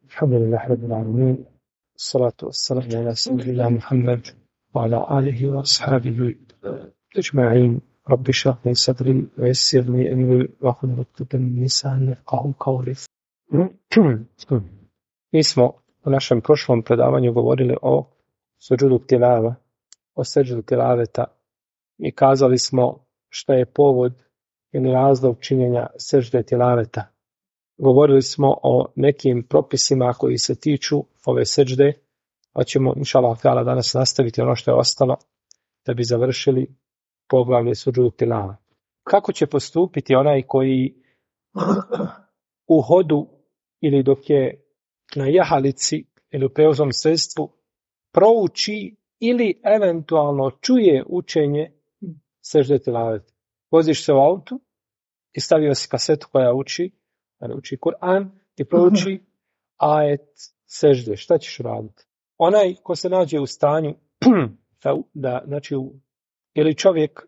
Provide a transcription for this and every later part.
الحمد لله رب العالمين الصلاة والسلام على سيدنا محمد وعلى آله وأصحابه أجمعين. رب اشرح لي صدري ويسر لي أمري واحلل عقدة من لساني يفقهوا قولي. Mi smo u našem prošlom predavanju govorili o suđudu tilava, o seđudu tilaveta i kazali smo šta je povod ili razlog činjenja sežde tilaveta. Govorili smo o nekim propisima koji se tiču ove seđde, pa ćemo inšallah danas nastaviti ono što je ostalo da bi završili poglavlje suđudu tilava. Kako će postupiti onaj koji u hodu ili dok je na jahalici ili u prevoznom sredstvu prouči ili eventualno čuje učenje sežde tilaveta? Voziš se u autu i stavio si kasetu koja uči Kur'an i prouči ajet sežde. Šta ćeš raditi? Onaj ko se nađe u stanju ili čovjek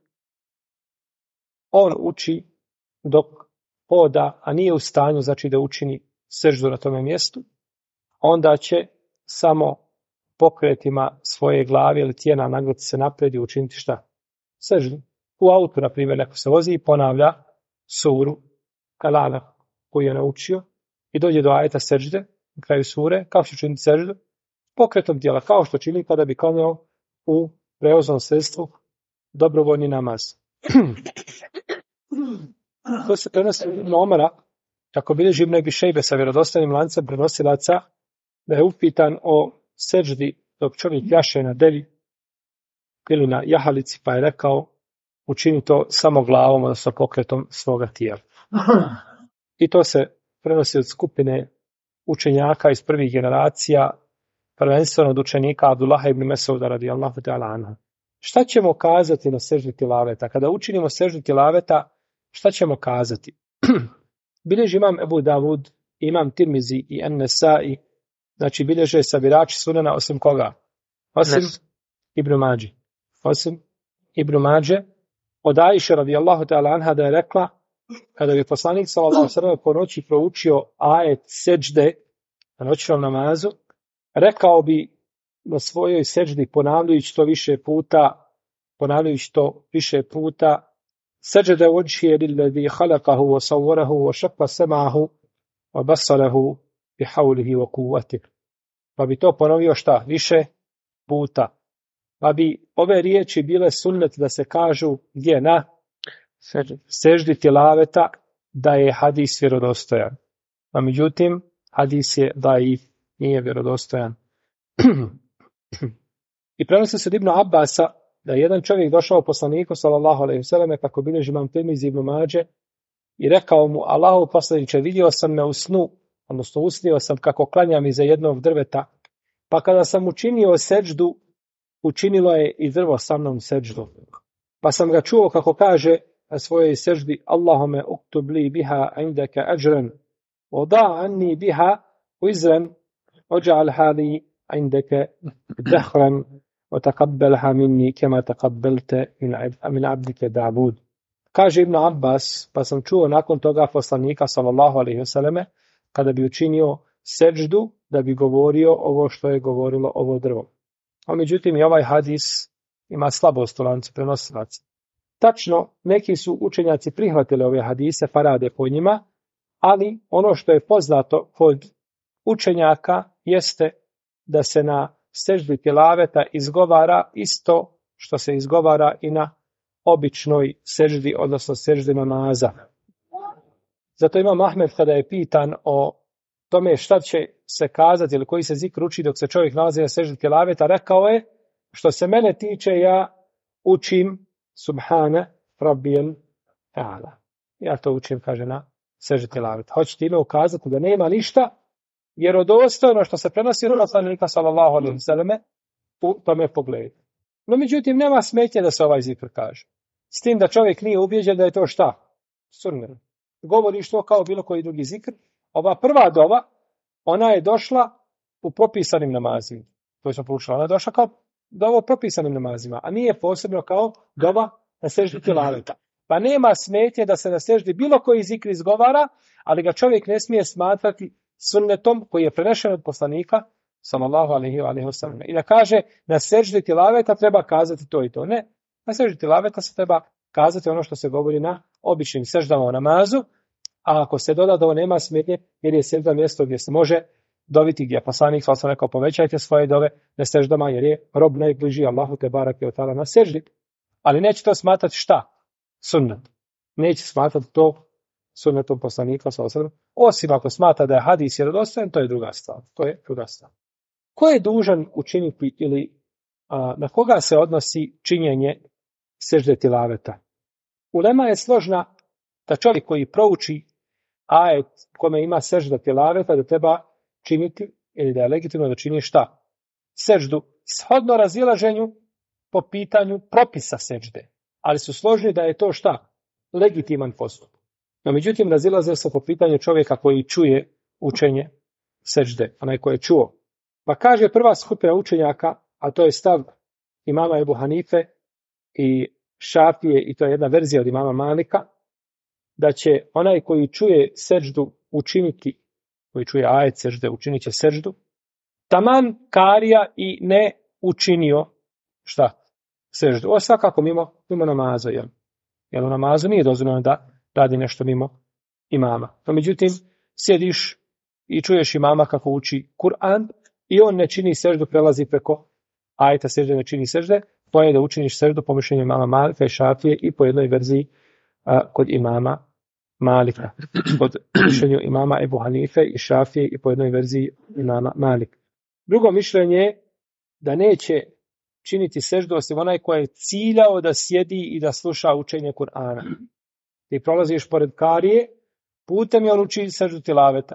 on uči dok hoda, a nije u stanju da učini seždu na tome mjestu, onda će samo pokretima svoje glave ili tijena nagnути se naprijed i učiniti šta? Seždu. U autu, na primjer, neko se vozi i ponavlja suru Kalala koju je naučio i dođe do ajeta sežde na kraju sure. Kako će učiniti seždu? Pokretom tijela, kao što čini kada bi klanjao u prevoznom sredstvu dobrovoljni namaz. To se prenosi Ibn Omara, kako bilježi Ibn Abi Šejbe sa vjerodostojnim lancem prenosilaca, da je upitan o seždi dok čovjek jaše na devi ili na jahalici, pa je rekao učini to samo glavom, odnosno pokretom svoga tijela. I to se prenosi od skupine učenjaka iz prvih generacija, prvenstveno od učenika Abdullaha ibn Mesauda radijallahu ta'ala anhu. Šta ćemo kazati na seždi tilaveta? Kada učinimo seždu tilaveta, šta ćemo kazati? Bilježi imam Ebu Davud, imam Tirmizi i An-Nesai, znači bilježe sabirači sunena osim koga? Osim Ibn Mađe. Osim Ibn Mađe, od Ajše radijallahu ta'ala anha da je rekla, kada bi poslanik sallallahu alejhi ve sellem po noći proučio ajet seđde na noćnom namazu, rekao bi na svojoj seđdi ponavljajući to više puta, seđde vajhi lillazi khalaqahu wa sawwarahu wa shaqqa sam'ahu wa basarahu bi hawlihi wa quwwatihi. Pa bi to ponovio šta? Više puta. Pa bi ove riječi bile sunnet da se kažu gdje? Na seždi tilaveta, da je hadis vjerodostojan. A međutim, hadis je daif, nije vjerodostojan. I prenosi se od Ibn Abbasa da je jedan čovjek došao poslaniku sallallahu alejhi ve selleme, kako bilježi imam Tirmizi Ibn Mađe, i rekao mu: Allahov poslaniče, vidio sam me u snu, odnosno usnio sam kako klanjam iza jednog drveta, pa kada sam učinio seđdu, učinilo je i drvo sa mnom seđdu. Pa sam ga čuo kako kaže na svojoj seždi: Allahume uktub li biha indaka ajran wa da anni biha wizran waj'al hali indaka dahran wa taqabbalha minni kama taqabbalta min abdika Da'bud. Kaže Ibn Abbas, pa sam čuo nakon toga poslanika sallallahu alejhi ve selleme kada bi učinio seždu da bi govorio ovo što je govorilo ovo drvo. A međutim i ovaj hadis ima slabost u lancu prenosilaca. Tačno, neki su učenjaci prihvatili ove hadise pa rade po njima, ali ono što je poznato kod učenjaka jeste da se na seždi tilaveta izgovara isto što se izgovara i na običnoj seždi, odnosno seždi namaza. Zato Imam Ahmed, kada je pitan o tome šta će se kazati ili koji se zikr uči dok se čovjek nalazi na seždi tilaveta, rekao je: što se mene tiče, ja učim Subhane Rabbijel A'la. Ja to učim, kaže, na seždi tilaveta. Hoće time ukazati da nema ništa vjerodostojno što se prenosi od poslanika sallallahu alejhi ve selleme u tome pogledu. No međutim, nema smetnje da se ovaj zikr kaže. S tim da čovjek nije ubijeđen da je to šta? Sunnet. Govoriš to kao bilo koji drugi zikr. Ova prva dova, ona je došla u propisanim namazima. To smo proučili. Ona je došla kao dova u propisanim namazima, a nije posebno kao dova na seždi tilaveta. Pa nema smetnje da se na seždi bilo koji zikr izgovara, ali ga čovjek ne smije smatrati sunnetom koji je prenešen od poslanika sallallahu alejhi ve sellem. I da kaže na seždi tilaveta treba kazati to i to. Ne, na seždi tilaveta se treba kazati ono što se govori na običnim seždama u namazu, a ako se doda da ovo nema smetnje, jer je sežda mjesto gdje se može doviti, gdje je poslanik sallallahu alejhi ve sellem rekao povećajte svoje dove na seždama, jer je rob najbliži Allahu te bareke ve taala na seždi. Ali neće to smatrati šta? Sunnet. Neće smatrati to sunnetom poslanika sallallahu alejhi ve sellem, osim ako smatra da je hadis vjerodostojan, to je druga stvar. To je druga stvar. Ko je dužan učiniti ili na koga se odnosi činjenje sežde tilaveta? Ulema je složna da čovjek koji prouči ajet kome ima sežda tilaveta da treba činiti ili da je legitimno da čini šta? Seždu, shodno razilaženju po pitanju propisa sežde. Ali su složni da je to šta? Legitiman postup. No međutim razilaze se po pitanju čovjeka koji čuje učenje sežde, onaj koji je čuo. Pa kaže prva skupina učenjaka, a to je stav imama Ebu Hanife i Šafije, i to je jedna verzija od imama Malika, da će onaj koji čuje seždu učiniti, koji čuje ajet sežde, učinit će seždu, taman karija i ne učinio šta? Seždu. O svakako mimo namaza, jer u namazu nije dozvoljeno da radi nešto mimo imama. No međutim, sjediš i čuješ imama kako uči Kur'an i on ne čini seždu, prelazi preko ajeta sežde, ne čini sežde, to je da učiniš seždu po mišljenju imama Malika i Šafije i po jednoj verziji kod imama Malika. Kod mišljenju imama Ebu Hanife i Šafije i po jednoj verziji imama Malika. Drugo mišljenje je da neće činiti seždu osim onaj koji je ciljao da sjedi i da sluša učenje Kur'ana. Ti prolaziš pored karije, putem je on uči seždu tilaveta.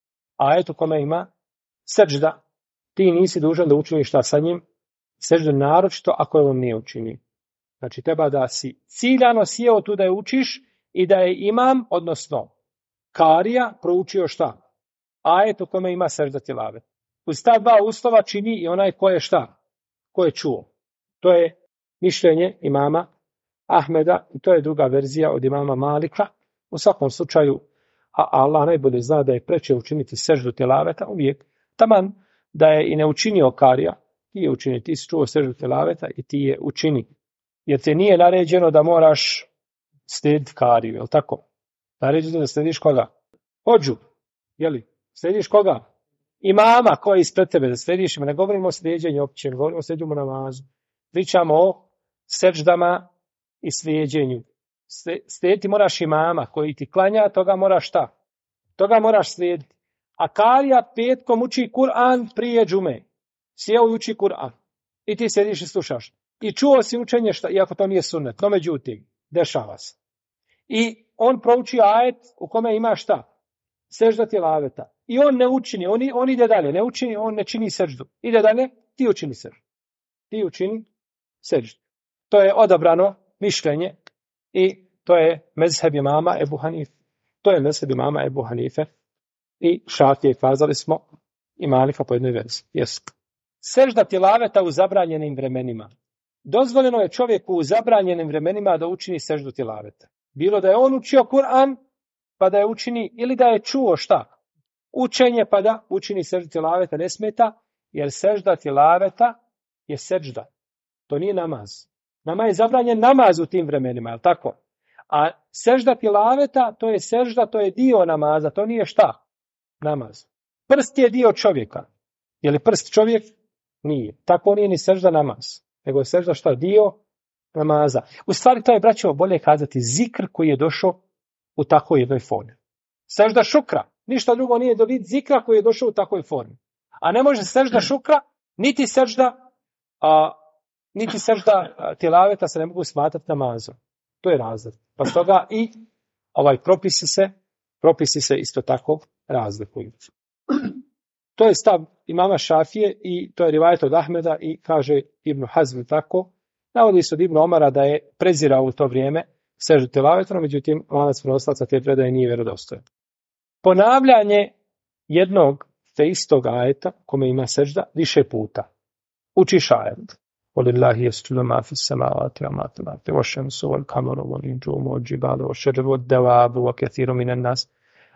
A eto kome ima sežda, ti nisi dužan da učiniš šta sa njim, seždu naročito ako je on nije učinio. Znači treba da si ciljano sjeo tu da je učiš i da je imam, odnosno karija, proučio šta? A eto kome ima sežda tilaveta. Uz ta dva uslova čini i onaj ko je šta? Ko je čuo. To je mišljenje imama Ahmeda i to je druga verzija od imama Malika. U svakom slučaju, a Allah najbolje zna da je preče učiniti seždu tilaveta uvijek, taman da je i ne učinio karija, ti je učini, ti si čuo seždu tilaveta i ti je učini. Jer te nije naređeno da moraš slijediti kariju, je li tako? Naređeno da slijediš koga? Hođu, je li? Slijediš koga? Imama koji je ispred tebe, da slijediš, ne govorimo o slijedjenju opće, ne govorimo o slijedjenju namazu. Pričamo o seždama i slijedjenju. Slijediti moraš imama koji ti klanja, toga moraš šta? Toga moraš slijediti. A karija petkom uči Kur'an prije džume. Sjeo i uči Kur'an. I ti sjediš i slušaš. I čuo si učenje šta, iako to nije sunnet. No međutim, dešava se. I on prouči ajet u kome ima šta? Sežda tilaveta. I on ne učini, on ide dalje. Ne učini, on ne čini seždu. Ide dalje, ti učini seždu. Ti učini seždu. To je odabrano mišljenje i to je mezheb imama Ebu Hanife. To je mezheb imama Ebu Hanife i Šafije, kazali smo, i Malika po jednoj verziji. Yes. Sežda tilaveta u zabranjenim vremenima. Dozvoljeno je čovjeku u zabranjenim vremenima da učini seždu tilaveta. Bilo da je on učio Kur'an, pa da je učini, ili da je čuo šta? Učenje, pa da učini seždu tilaveta, ne smeta, jer sežda tilaveta je sežda. To nije namaz. Nama je zabranjen namaz u tim vremenima, je li tako? A sežda tilaveta, to je sežda, to je dio namaza, to nije šta? Namaz. Prst je dio čovjeka. Je li prst čovjek? Nije. Tako nije ni sežda namaz. Nego je sežda šta? Dio namaza. U stvari to je, braćo, bolje kazati zikr koji je došao u takvoj jednoj formi. Sežda šukra. Ništa drugo nije do vid zikra koji je došao u takvoj formi. A ne može sežda šukra, niti sežda tilaveta se ne mogu smatrati namazom. To je razlog. Pa stoga i propisi se isto tako razlikuju. To je stav imama Šafije i to je rivajet od Ahmeda i kaže Ibn Hazm tako. Navodi se od Ibn Omara da je prezirao u to vrijeme seždu tilaveta, međutim lanac prenosilaca te predaje nije vjerodostojan. Ponavljanje jednog te istog ajeta kome ima sežda više puta. Učiš ajet. وَلِلَّهِ يَسْجُدُ مَا فِي السَّمَاوَاتِ وَمَا فِي الْأَرْضِ وَالشَّمْسُ وَالْقَمَرُ وَالنُّجُومُ وَالْجِبَالُ وَالشَّجَرُ وَالدَّوَابُ وَكَثِيرٌ مِنَ النَّاسِ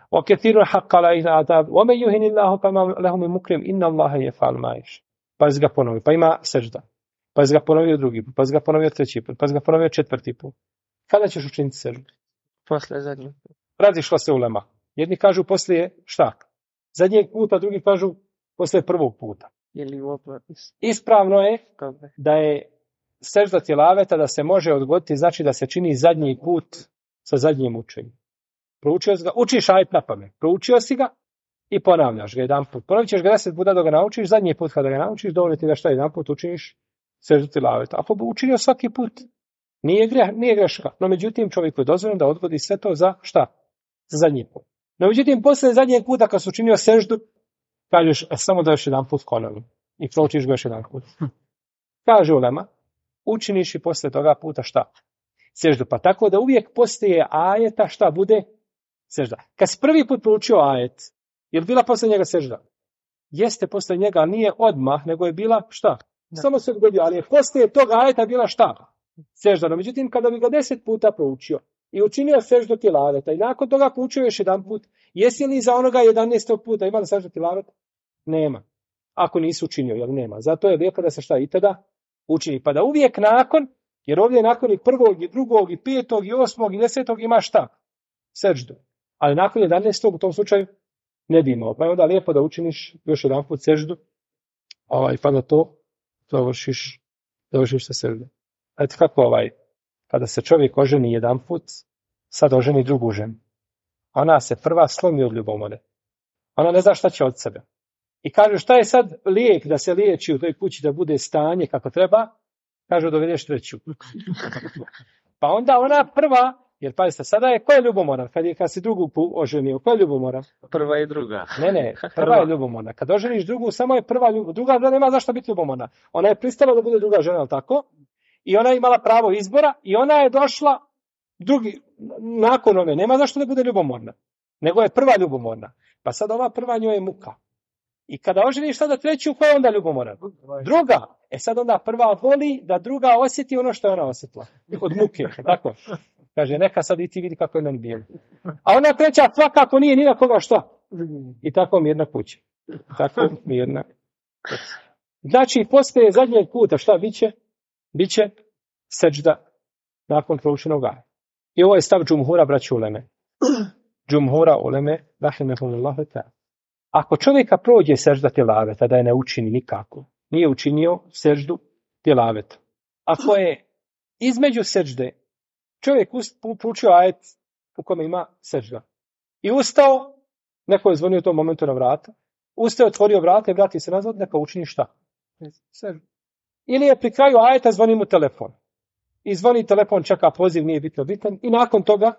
وَكَثِيرٌ حَقَّ عَلَيْهِ الْعَذَابُ وَمَنْ يُهِنِ اللَّهُ فَمَا لَهُ مِنْ مُكْرِمٍ إِنَّ اللَّهَ يَفْعَلُ مَا يَشَاءُ. Pa ga ponovi, pa ima sežda. Pa ga ponovio drugi put, pa ga ponovio treći put, pa ga ponovio četvrti put. Kada ćeš učiniti seždu? Posle zadnjeg. Razišla se ulema. Jedni kažu poslije šta? Zadnjeg puta, drugi kažu poslije prvog puta. Ili u opis. Ispravno je da je sežda tilaveta da se može odgoditi, znači da se čini zadnji put sa zadnjim učenjem. Proučio si ga, učiš ajet na pamet. Proučio si ga i ponavljaš ga jedan put. Ponovit ćeš ga 10 puta da ga naučiš, zadnji put kada ga naučiš, dovoljno ti da šta jedan put učiniš seždu tilaveta. Ako bi učinio svaki put, nije greška. No međutim, čovjeku je dozvoljeno da odgodi sve to za šta? Za zadnji put. No međutim, poslije zadnjeg puta kad si učinio seždu, kažeš samo da još jedan put ponovim i proučiš ga još jedan put. Kaže ulema, učiniš i poslije toga puta šta? Seždu. Pa tako da uvijek poslije ajeta šta bude? Sežda. Kad si prvi put proučio ajet, je li bila poslije njega sežda? Jeste poslije njega, ali nije odmah, nego je bila šta? Da. Samo se dogodio, ali je poslije toga ajeta bila šta? Sežda. No, međutim, kada bi ga 10 puta proučio i učinio seždu tilaveta i nakon toga proučio još jedan put, jesi li za onoga 11. puta imali seždu tilaveta? Nema. Ako nisi učinio, jer nema. Zato je lijepo da se šta i tada učini. Pa da uvijek nakon, jer ovdje nakon i prvog, i drugog, i 5. i 8. i 10. ima šta? Seždu. Ali nakon 11. u tom slučaju ne bi imao. Pa je onda lijepo da učiniš još jedan put seždu, pa da to završiš sa seždom. Znate kako kada se čovjek oženi jedan put, sad oženi drugu ženu. Ona se prva slomi od ljubomore. Ona ne zna šta će od sebe. I kaže šta je sad lijek da se liječi u toj kući da bude stanje kako treba, kaže dovedeš treću. Pa onda ona prva, jer pazite, sada je ko je ljubomoran? Kad si drugu oženio, ko je ljubomoran? Prva i druga. Ne, prva je ljubomorna. Kad oženiš drugu, samo je prva ljubomorna. Druga nema zašto biti ljubomorna. Ona je pristala da bude druga žena, ali tako? I ona je imala pravo izbora i ona je došla nakon ove. Nema zašto da bude ljubomorna. Nego je prva ljubomorna. Pa sad ova prva njoj je muka. I kada oženiš sada treću, ko je onda ljubomoran? Druga. Sad onda prva voli da druga osjeti ono što je ona osjetila. Od muke. Tako. Kaže, neka sad i ti vidi kako je meni bilo. A ona treća svakako nije ni na koga šta. I tako mi jedna kuća. Tako mi jedna. Znači, poslije zadnjeg puta šta biće? Biće seđda nakon proučenog ajeta. I ovo je stav džumhura, braći uleme. Džumhura uleme, rahimehumullahu ta'ala. Ako čovjeka prođe sežda tilaveta, da je ne učini nikako, nije učinio seždu tilaveta. Ako je između sežde čovjek proučio ajet u kome ima sežda i ustao, neko je zvonio u tom momentu na vrata, ustao, otvorio vrata i vrati se nazad, neka učini šta? Seždu. Ili je pri kraju ajeta zvoni mu telefon. I zvoni telefon, čeka poziv, nije bitno bitan. I nakon toga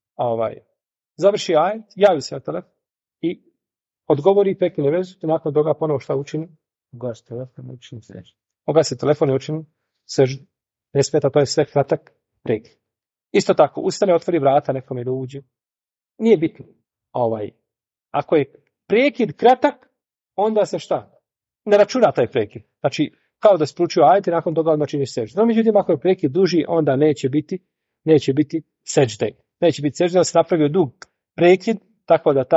završi ajet, javi se na telefon i odgovori, prekine vezu, i nakon toga ponovo šta učini? Ugasi telefon i učini seždu. Ugasi telefon i učini seždu. Ne smeta, to je sve kratak prekid. Isto tako, ustane, otvori vrata, nekome da uđe. Nije bitno. Ako je prekid kratak, onda se šta? Ne računa taj prekid. Znači, kao da spručio ajet i nakon toga odmah činiš seždu. No, međutim, ako je prekid duži, onda neće biti sežde. Neće biti sežde, da se napravio dug prekid, tako da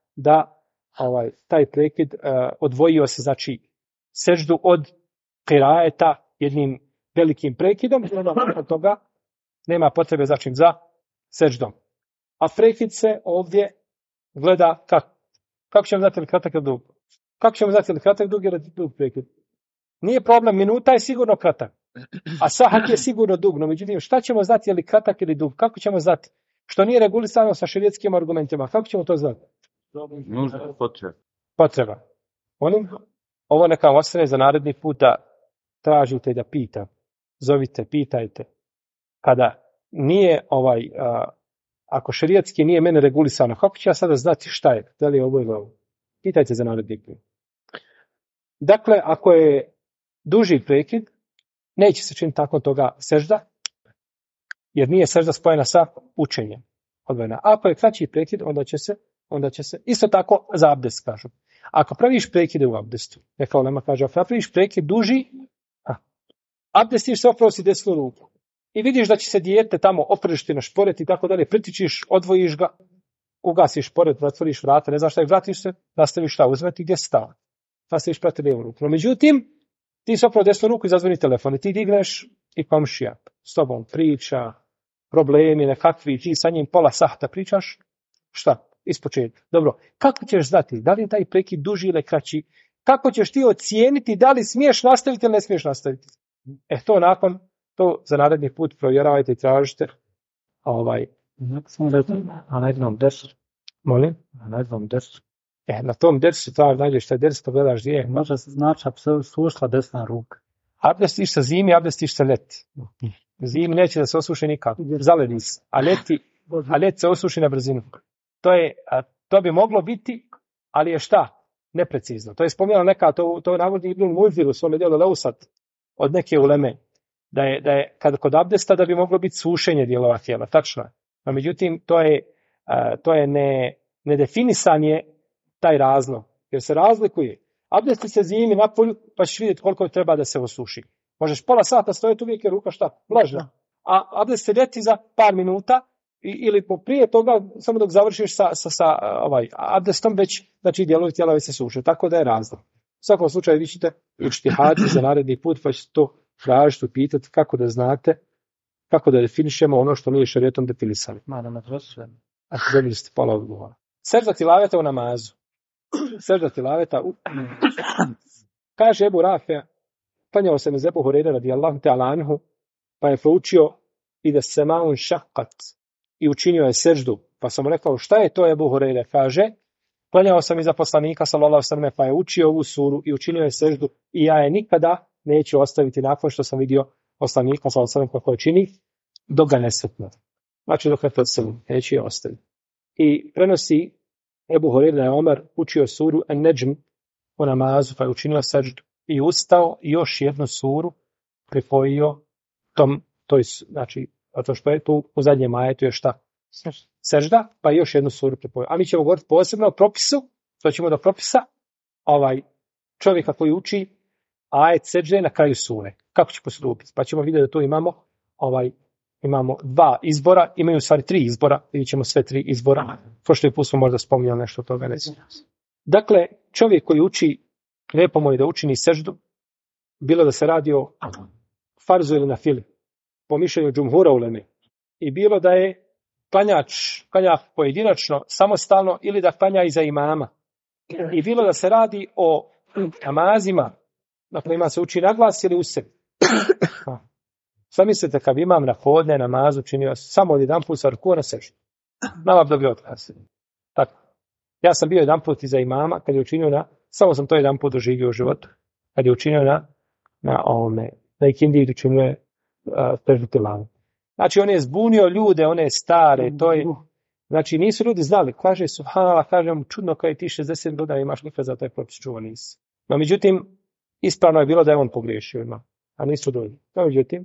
taj prekid odvojio se, znači, seždu od kirajeta jednim velikim prekidom, i onda nakon toga nema potrebe znači za seždom. A prekid se ovdje gleda kako ćemo znati li kratak ili dug. Kako ćemo znati li kratak, dug ili dug prekid? Nije problem, minuta je sigurno kratak, a sahat je sigurno dug. No međutim, šta ćemo znati je li kratak ili dug? Kako ćemo znati? Što nije regulisano sa šerijetskim argumentima. Kako ćemo to znati? Nužno, potreba. Ovo neka ostane za naredni put da tražite da pita. Zovite, pitajte. Kada nije ako šerijatski nije mene regulisano, kako ću ja sada znati šta je? Da li je ovo ili ovo? Pitajte za naredni put. Dakle, ako je duži prekid, neće se činiti tako toga sežda, jer nije sežda spojena sa učenjem. Odvojena. Ako je kraći prekid, onda će se isto tako za abdest kažu. Ako praviš prekide u abdestu, neka ulema kaže, ako praviš prekid duži, abdestiš se, oprosi desnu ruku. I vidiš da će se dijete tamo opržiti, našporeti i tako dalje, pritičiš, odvojiš ga ugasiš pored, otvoriš vrata, ne znaš šta je, vratiš se, nastaviš šta uzmeti, gdje si stao. Nastaviš prati lijevu ruku. No, međutim, ti s opravo desnu ruku i zazvoni telefon i ti digneš i komšija s tobom priča, problemi nekakvi, ti sa njim pola sahta pričaš, šta? Ispočetka. Dobro, kako ćeš znati? Da li je taj prekid duži ili kraći? Kako ćeš ti ocijeniti da li smiješ nastaviti ili ne smiješ nastaviti? To nakon, to za naredni put provjeravajte i tražite. A na jednom dersu. Molim? A na jednom dersu. Na tom dersu, nađeš taj ders, to gledaš gdje je. Može se znači, ako se ušla desna ruka. Abdestiš sa zimi, abdestiš sa leti. Zimi neće da se osuši nikako. Zaledi se. A let se osuši na brzinu. To bi moglo biti, ali je šta? Neprecizno. To je spominjala neka, to navodi Ibn Muzir u svome dijelu Leusat od neke uleme, da je kod abdesta da bi moglo biti sušenje dijelova tijela. Tačno je. No, međutim, to je nedefinisan je taj razlog. Jer se razlikuje. Abdesti se zimi na polju, pa ćeš vidjeti koliko treba da se osuši. Možeš pola sata stojati uvijek je ruka šta? Vlažna. A abdest se ljeti za par minuta ili prije toga, samo dok završiš sa abdestom, već znači dijelovi tijela već se suše. Tako da je razlog. U svakom slučaju vi ćete učiti hadis za naredni put, pa ćete to tražiti, pitati kako da znate, kako da definišemo ono što mi je šerijetom definisali. Ako želite ste pola odgovora. Sežda tilaveta u namazu. Sežda tilaveta u... Kaže Ebu Rafe, klanjao se me Ebu Hureyre radijallahu ta'ala anhu, pa je proučio i da se maun šakat i učinio je seždu. Pa sam mu rekao, šta je to Ebu Hureyre? Kaže, klanjao sam iza poslanika sallallahu sallam, pa je učio ovu suru i učinio je seždu i ja je nikada neću ostaviti nakon što sam vidio poslanika sallallahu sallam kako je čini, dok ga ne sretne. Znači dok ne sretne, neće je ostaviti. I prenosi Ebu Hureyre da je Omer učio suru An-Najm u namazu, pa je učinio seždu i ustao i još jednu suru pripojio znači, to što je tu u zadnjem ajetu je šta? Sežda, pa još jednu suru pripojio. A mi ćemo govoriti posebno o propisu, to ćemo do propisa, čovjeka koji uči ajet sežde na kraju sure. Kako će postupiti? Pa ćemo vidjeti da tu imamo dva izbora, imaju u stvari 3 izbora, vidjet ćemo sve 3 izbora. Prošli put smo možda spominjali nešto od toga. Dakle, čovjek koji uči, lijepo mu je da učini seždu, bilo da se radi o farzu ili na fili, po mišljenju džumhura uleme, i bilo da je klanja pojedinačno, samostalno, ili da klanja iza imama. I bilo da se radi o namazima, na kojima se uči na glas ili u sebi. Zamislite kad imam na podne namazu činio samo jedan put sa ruku na seždu. Nama bi dobio otkaz. Tako. Ja sam bio jedan put iza imama, kad je učinio samo sam to jedan put doživio u životu, kad je učinio na ikindiji učinio je seždu tilavu. Znači on je zbunio ljude, one stare, znači nisu ljudi znali, kaže subhanallah, kažem čudno kao je ti 60 godina imaš nikad za taj propis čuva nisi. No međutim, ispravno je bilo da je on pogriješio, a nisu ljudi. No međutim,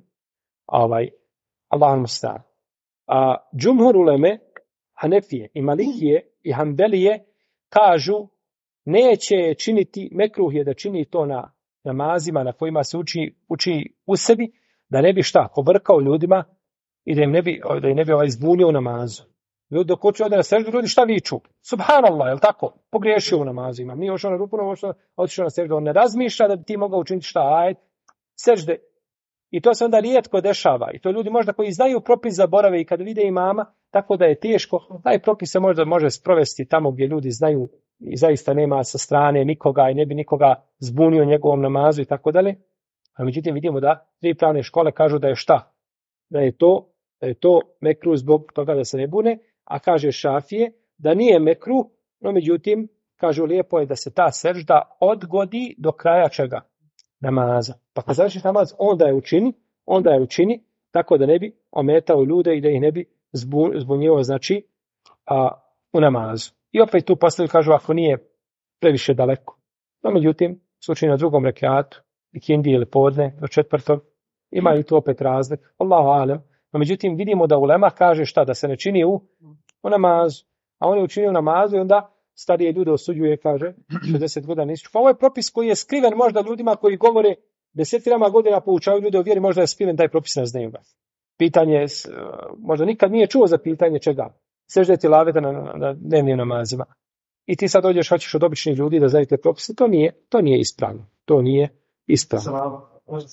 Allahum mustar. Džumhur uleme, Hanefije i Malikije i Hanbelije kažu neće činiti, mekruh je da čini to na namazima na kojima se uči u sebi, da ne bi šta, pobrkao ljudima i da im ne bi zbunio u namazu. Ljudi dok hoće ovdje na seždu, ljudi šta viču? Subhanallah, jel tako? Pogriješio u namazima. Nije ošao na ruku, otišao na seždu. On ne razmišlja da bi ti mogao učiniti šta, ajet, sežde. I to se onda rijetko dešava. I to ljudi možda koji znaju propis zaborave i kad vide imama, tako da je teško. Taj propis se možda može sprovesti tamo gdje ljudi znaju i zaista nema sa strane nikoga i ne bi nikoga zbunio njegovom namazu i tako dalje. A međutim vidimo da 3 pravne škole kažu da je šta? Da je to mekruh zbog toga da se ne bune, a kaže Šafije da nije mekruh, no međutim kažu lijepo je da se ta sežda odgodi do kraja čega? Namaza. Pa kad završiš namaz, onda je učini, tako da ne bi ometao ljude i da ih ne bi zbunjivo, znači, u namazu. I opet tu postavili, kažu, ako nije previše daleko. No, međutim, slučaj na drugom rekatu, ikindi ili podne, do 4. Imaju tu opet razlik. Allahu alem. No, međutim, vidimo da ulema kaže šta? Da se ne čini u namazu. A on je učinio u namazu i onda starije ljude osuđuje, kaže, 60 godina nisu. Pa ovo je propis koji je skriven možda ljudima koji govore desetinama godina poučavaju ljude o vjeri, možda je skriven taj propis, ne znaju ga. Pitanje, možda nikad nije čuo za pitanje čega? sežde tilaveta na dnevnim namazima. I ti sad dođeš, hoćeš od običnih ljudi da znaju te propise, to nije ispravno. To nije ispravno.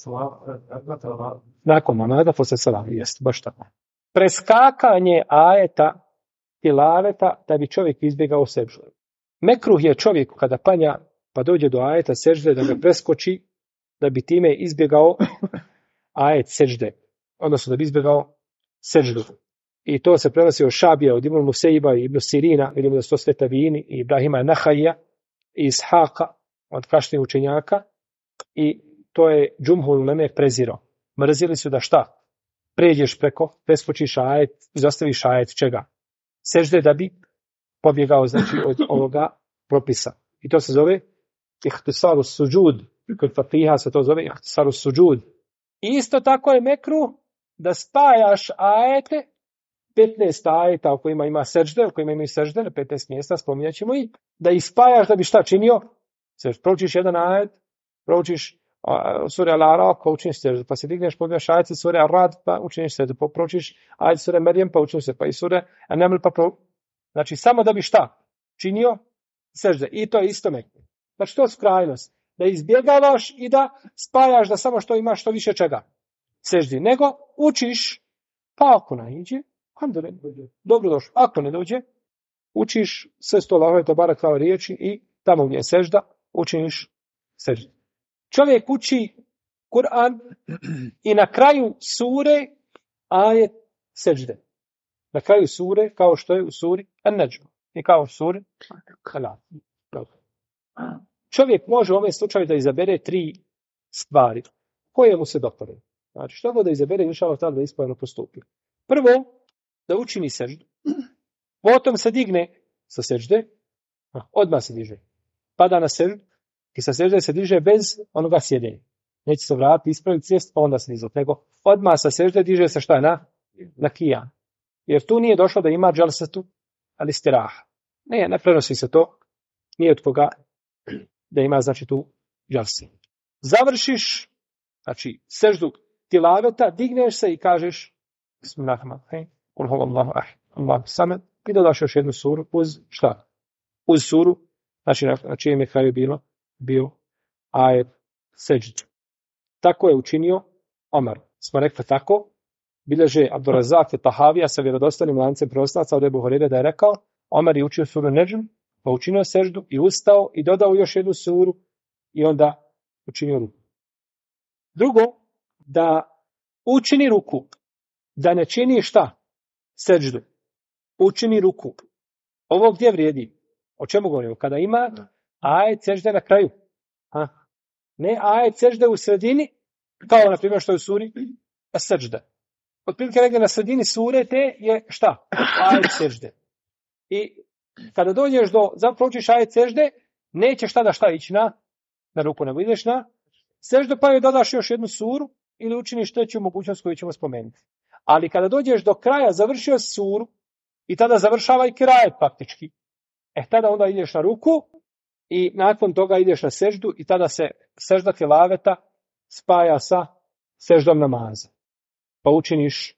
Nakon namaza, posle salama, jest, baš tako. Preskakanje ajeta tilaveta da bi čovjek izbjegao seždu. Mekruh je čovjeku kada klanja pa dođe do ajeta sežde da ga preskoči da bi time izbjegao ajet sežde. Odnosno da bi izbjegao seždu. I to se prenosi od Šabija, od Ibn Musejba i Ibn Sirina, vidimo da su to sve tabijini, i Ibrahima Nahajja, i Ishaka, od kašnih učenjaka, i to je džumhur uleme prezirao. Mrzili su da šta? Pređeš preskočiš ajet, izostaviš ajet čega? Sežde da bi pobjegao, znači, od ovoga propisa. I to se zove ihtisaru suđud. Kod Fatiha se to zove ihtisaru suđud. Isto tako je mekruh da spajaš ajete, 15 ajeta u kojima ima sežde, u kojima imaju sežde, na 15 mjesta, spominjat ćemo i, da ih spajaš da bi šta činio? Proučiš jedan ajet, proučiš sura Al-Araf, pa učiniš seždu, pa se digneš, pogledaš ajete sura Ar-Rad, pa učiniš seždu, pa proučiš ajete sura Marijem, pa učiniš se, pa i sura An-Naml, pa znači samo da bi šta činio? Sežde. I to je isto mekruh. Znači to je krajnost. Da izbjegavaš i da spajaš da samo što imaš što više čega seždi. Nego učiš, pa ako naiđe, dobro došlo. Ako ne dođe, učiš sve sto Allahove tebara kao riječi i tamo gdje je sežda, učiniš seždu. Čovjek uči Kur'an i na kraju sure ajet sežde. Na kraju sure, kao što je u suri An-Najm i kao u suri Al-Alaq. Čovjek može u ovom slučaju da izabere 3 stvari koje mu se dopade. Znači, što god da izabere, inšallah tada da ispravno postupi. Prvo, da učini seždu. Potom se digne sa sežde, odmah se diže. Pada na seždu i sa sežde se diže bez onoga sjedenja. Neće se vratiti, ispraviti sjest, pa onda se dizati. Nego odmah sa sežde diže se šta na kijan. Jer tu nije došlo da ima džalsatu al-istiraha. Ne prenosi se to. Nije od koga da ima, znači, tu džalsi. Završiš, znači, seždu tilaveta, digneš se i kažeš Bismillahirrahmanirrahim, kul huvallahu ahad, Allahu samed, i dodaš još jednu suru uz šta? Uz suru, znači na čijem je kraju bio ajet seždu. Tako je učinio Omar. Smo rekli tako, bilježe Abdurazak i Tahavija sa vjerodostojnim lancem prenoslaca od Ebu Hureyre da je rekao, Omar je učio suru Nedžm, pa učinio seždu i ustao i dodao još jednu suru i onda učinio ruku. Drugo, da učini ruku, da ne čini šta? Seždu. Učini ruku. Ovo gdje vrijedi? O čemu govorimo? Kada ima ajet sežde na kraju. Ne ajet sežde u sredini, kao na primjer što je u suri sežda. Otprilike negdje na sredini sure te je šta? Ajet sežde. I kada dođeš proučiš ajet sežde, nećeš tada šta ići na ruku, nego ideš na seždu, pa joj dodaš još jednu suru ili učiniš treću mogućnost koju ćemo spomenuti. Ali kada dođeš do kraja, završio suru i tada završava i kirajet faktički. Tada onda ideš na ruku i nakon toga ideš na seždu i tada se sežda tilaveta spaja sa seždom namaza. Pa učiniš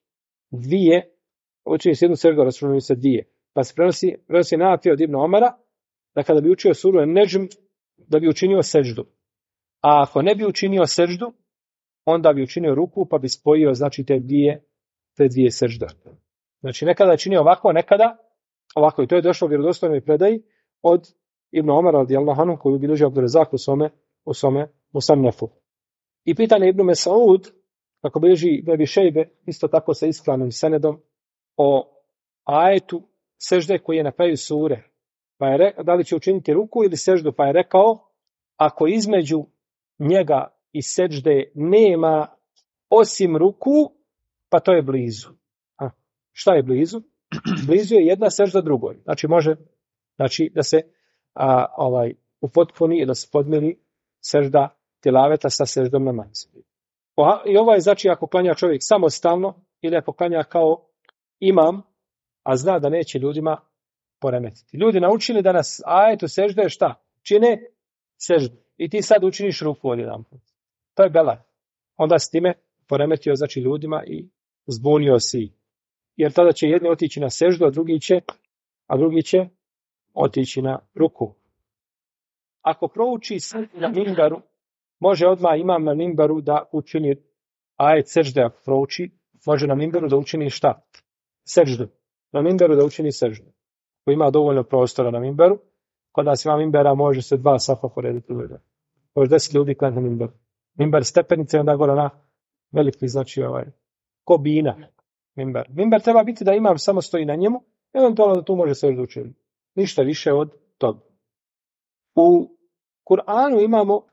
jednu seždu, računaju se 2. Pa se prenosi Nafi od Ibn Omara da kada bi učio suru Nedžm, da bi učinio seždu. A ako ne bi učinio seždu, onda bi učinio ruku, pa bi spojio, znači, te dvije sežde. Znači, nekada je činio ovako, nekada ovako. I to je došlo u vjerodostojnoj predaji od Ibn Omara radijallahu anhu, koju bilježi Abdurazak u svome Musannefu. I pitanje Ibn Mesaud, kako bilježi Ibn Šejbe, isto tako sa ispravnim senedom, o ajetu sežde koji je na kraju sure. Pa je rekao, da li će učiniti ruku ili seždu, pa je rekao, ako između njega i sežde nema osim ruku, pa to je blizu. Šta je blizu? Blizu je jedna sežda drugoj. Znači može da se upotpuni i da se podmiri sežda tilaveta sa seždom namaza. I ovo je, znači, ako klanja čovjek samostalno ili ako klanja kao imam, a zna da neće ljudima poremetiti. Ljudi naučili da nas ajetu sežde šta? Čine seždu. I ti sad učiniš ruku odjedanput. To je belaj. Onda si time poremetio, znači, ljudima i zbunio si. jer tada će jedni otići na seždu, a drugi će otići na ruku. Ako prouči seždu na mimberu, može odmah imam na mimberu da učini ajet sežde. Ako prouči, može na mimberu da učini šta? Seždu. Na mimberu da učini seždu. Ako ima dovoljno prostora na mimberu, kod nas ima mimbera, može se 2 safa porediti. Može 10 ljudi klanjati na mimberu. Mimber stepenice, onda gore na veliki, znači ko bina. Mimber. Mimber treba biti da imam samo stoji na njemu, eventualno da tu može seždu učiniti. Ništa više od toga. U Kur'anu imamo